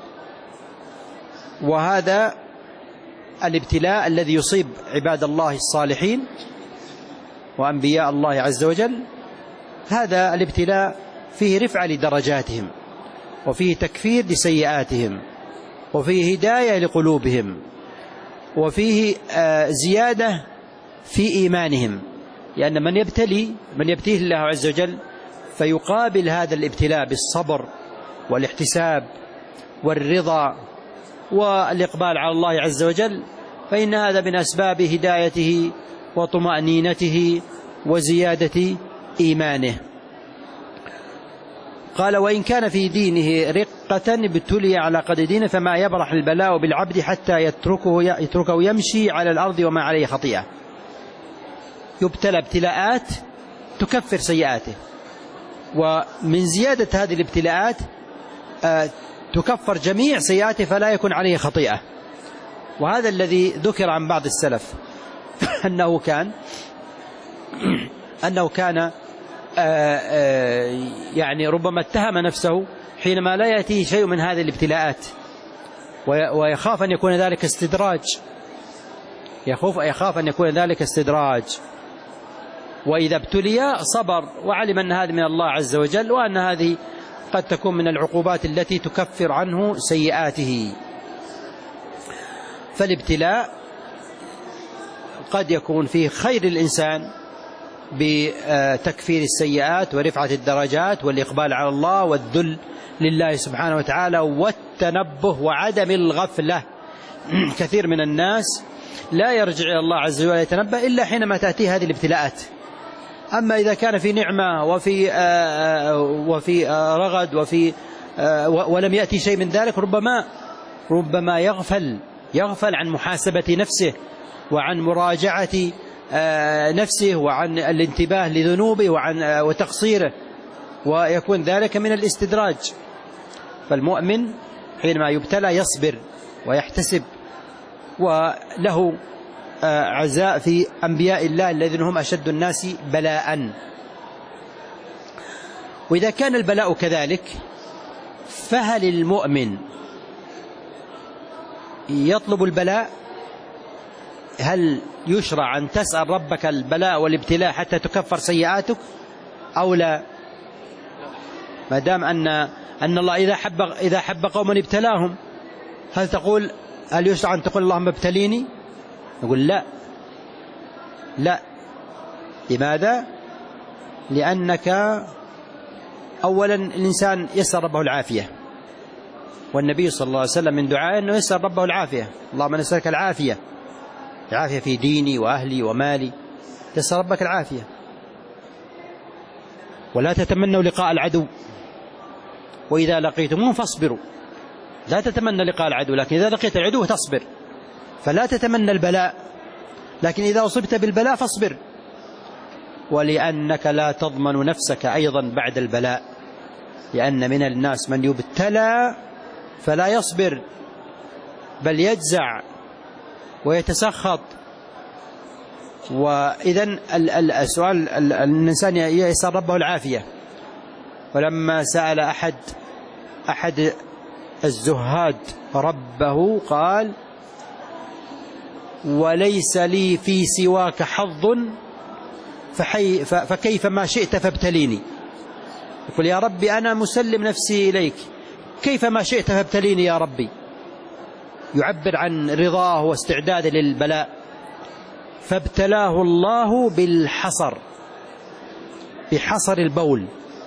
A: وهذا الابتلاء الذي يصيب عباد الله الصالحين وأنبياء الله عز وجل، هذا الابتلاء فيه رفعة لدرجاتهم، وفيه تكفير لسيئاتهم، وفيه هداية لقلوبهم، وفيه زيادة في إيمانهم. لأن من يبتلي من يبتليه الله عز وجل فيقابل هذا الابتلاء بالصبر والاحتساب والرضا والإقبال على الله عز وجل، فإن هذا من أسباب هدايته وطمأنينته وزيادة إيمانه. قال وإن كان في دينه رقة ابتلي على قدر دينه فما يبرح البلاء بالعبد حتى يتركه, يتركه يمشي على الأرض وما عليه خطيئة. يبتلى ابتلاءات تكفر سيئاته، ومن زيادة هذه الابتلاءات تكفر جميع سيئاته فلا يكون عليه خطيئة. وهذا الذي ذكر عن بعض السلف أنه كان أنه كان يعني ربما اتهم نفسه حينما لا يأتيه شيء من هذه الابتلاءات، ويخاف أن يكون ذلك استدراج، يخاف يخاف أن يكون ذلك استدراج. وإذا ابتلي صبر وعلم أن هذه من الله عز وجل، وأن هذه قد تكون من العقوبات التي تكفر عنه سيئاته. فالابتلاء قد يكون فيه خير الإنسان بتكفير السيئات ورفعة الدرجات والإقبال على الله والذل لله سبحانه وتعالى والتنبه وعدم الغفلة. كثير من الناس لا يرجع إلى الله عز وجل يتنبه إلا حينما تأتيه هذه الابتلاءات. أما إذا كان في نعمة وفي وفي رغد وفي ولم يأتي شيء من ذلك ربما ربما يغفل يغفل عن محاسبة نفسه وعن مراجعة نفسه وعن الانتباه لذنوبه وعن وتقصيره، ويكون ذلك من الاستدراج. فالمؤمن حينما يبتلى يصبر ويحتسب، وله عزاء في أنبياء الله الذين هم أشد الناس بلاء. وإذا كان البلاء كذلك فهل المؤمن يطلب البلاء؟ هل يشرع أن تسأل ربك البلاء والابتلاء حتى تكفر سيئاتك أو لا؟ ما دام أن أن الله إذا حب إذا حب قوما ابتلاهم، هل تقول هل يشرع أن تقول اللهم ابتليني؟ نقول لا لا. لماذا؟ لأنك أولا الإنسان يسأل ربه العافية، والنبي صلى الله عليه وسلم من دعائه أنه يسأل ربه العافية، اللهم نسألك العافية، العافية في ديني وأهلي ومالي. تسأل ربك العافية. ولا تتمنوا لقاء العدو وإذا لقيتموه فاصبروا. لا تتمنى لقاء العدو، لكن إذا لقيت العدو تصبر. فلا تتمنى البلاء، لكن إذا أصبت بالبلاء فاصبر. ولأنك لا تضمن نفسك أيضا بعد البلاء، لأن من الناس من يبتلى فلا يصبر بل يجزع ويتسخط. وإذن السؤال الإنسان يسأل ربه العافية. ولما سأل أحد أحد الزهاد ربه قال وليس لي في سواك حظ فحي فكيف ما شئت فابتليني. يقول يا ربي أنا مسلم نفسي إليك، كيف ما شئت فابتليني يا ربي. يعبر عن رضاه واستعداده للبلاء. فابتلاه الله بالحصر، بحصر البول،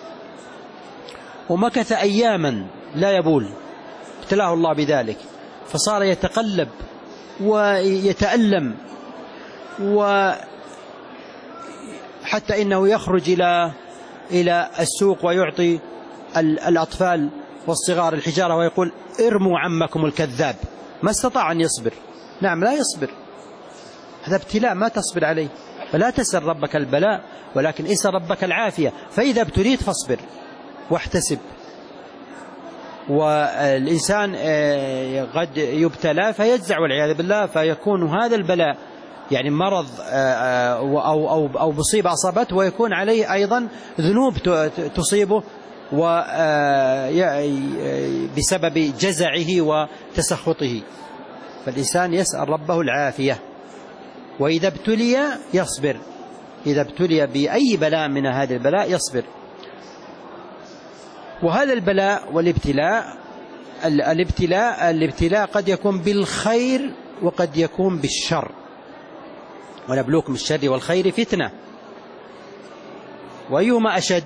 A: ومكث أياما لا يبول، ابتلاه الله بذلك، فصار يتقلب ويتألم، وحتى إنه يخرج إلى إلى السوق ويعطي الأطفال والصغار الحجارة ويقول ارموا عمكم الكذاب. ما استطاع أن يصبر. نعم لا يصبر، هذا ابتلاء ما تصبر عليه. فلا تسأل ربك البلاء، ولكن اسأل ربك العافية. فإذا ابتليت فاصبر واحتسب. والإنسان قد يبتلى فيجزع والعياذ بالله، فيكون هذا البلاء يعني مرض أو أو أو مصيبة أصابته، ويكون عليه أيضا ذنوب تصيبه بسبب جزعه وتسخطه. فالإنسان يسأل ربه العافية. وإذا ابتلي يصبر، إذا ابتلي بأي بلاء من هذا البلاء يصبر. وهذا البلاء والابتلاء الابتلاء الابتلاء قد يكون بالخير وقد يكون بالشر. ونبلوكم بالشر والخير فتنة. وأيهما أشد؟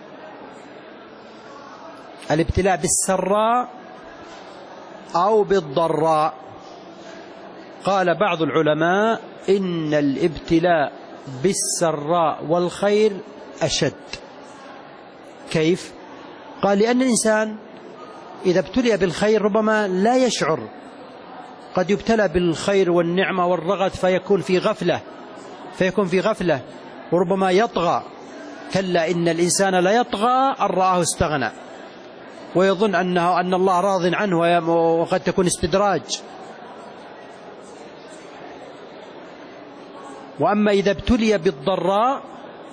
A: الابتلاء بالسراء أو بالضراء؟ قال بعض العلماء إن الابتلاء بالسراء والخير أشد. كيف؟ قال لأن الإنسان إذا ابتلي بالخير ربما لا يشعر، قد يبتلى بالخير والنعمة والرغد فيكون في غفلة فيكون في غفلة وربما يطغى. كلا إن الإنسان لا يطغى أن رآه استغنى، ويظن أنه أن الله راض عنه، وقد تكون استدراج. وأما إذا ابتلي بالضراء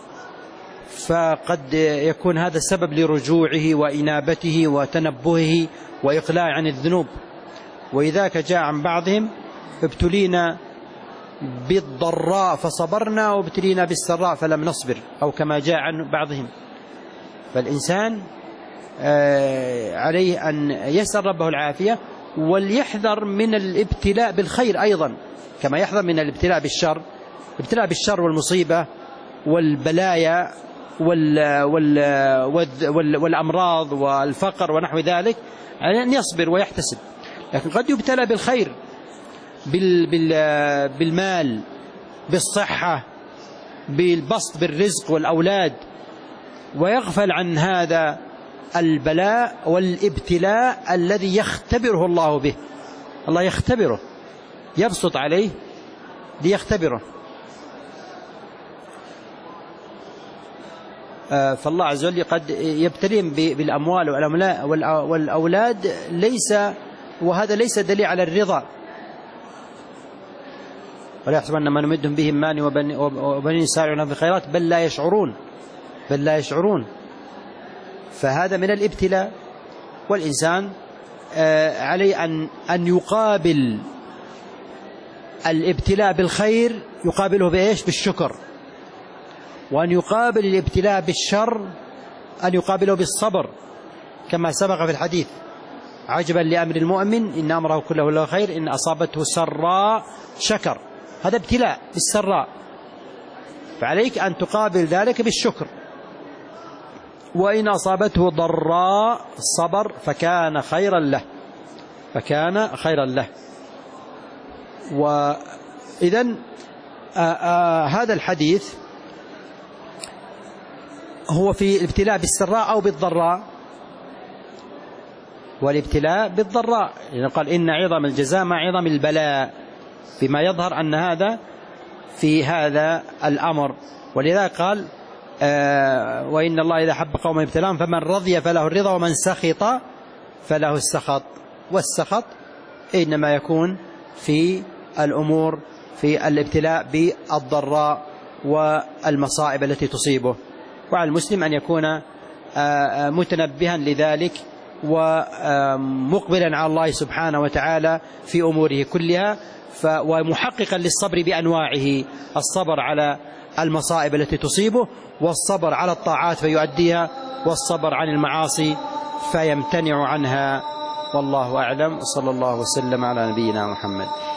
A: فقد يكون هذا سبب لرجوعه وإنابته وتنبهه وإقلاع عن الذنوب. وإذاك جاء عن بعضهم ابتلينا بالضراء فصبرنا وابتلينا بالسراء فلم نصبر، أو كما جاء عن بعضهم. فالإنسان عليه أن يسأل ربه العافية، وليحذر من الابتلاء بالخير أيضا كما يحذر من الابتلاء بالشر. الابتلاء بالشر والمصيبة والبلايا وال وال وال والأمراض والفقر ونحو ذلك عليه أن يصبر ويحتسب. لكن قد يبتلى بالخير، بال بال بالمال، بالصحة، بالبسط بالرزق والأولاد، ويغفل عن هذا البلاء والابتلاء الذي يختبره الله به. الله يختبره، يبسط عليه ليختبره. فالله عز وجل قد يبتليهم بالأموال والأولاد، ليس وهذا ليس دليل على الرضا. ولا يحسبن ما نمدهم به من مال وبنين يسارعون في الخيرات بل لا يشعرون بل لا يشعرون فهذا من الابتلاء. والإنسان عليه أن أن يقابل الابتلاء بالخير، يقابله بإيش؟ بالشكر. وأن يقابل الابتلاء بالشر أن يقابله بالصبر، كما سبق في الحديث: عجبا لأمر المؤمن إن أمره كله له خير إن أصابته سراء شكر. هذا ابتلاء بالسراء، فعليك أن تقابل ذلك بالشكر. وإن أصابته ضراء صبر فكان خيرا له فكان خيرا له وإذن هذا الحديث هو في الابتلاء بالسراء أو بالضراء. والابتلاء بالضراء يعني قال إن عظم الجزاء مع عظم البلاء، بما يظهر أن هذا في هذا الأمر. ولذا قال آه وإن الله إذا حب قوما ابتلاهم فمن رضي فله الرضا ومن سخط فله السخط. والسخط إنما يكون في الأمور في الابتلاء بالضراء والمصائب التي تصيبه. وعلى المسلم أن يكون آه متنبها لذلك ومقبلا على الله سبحانه وتعالى في أموره كلها، ومحققا للصبر بأنواعه: الصبر على المصائب التي تصيبه، والصبر على الطاعات فيؤديها، والصبر عن المعاصي فيمتنع عنها. والله أعلم. صلى الله وسلم على نبينا محمد.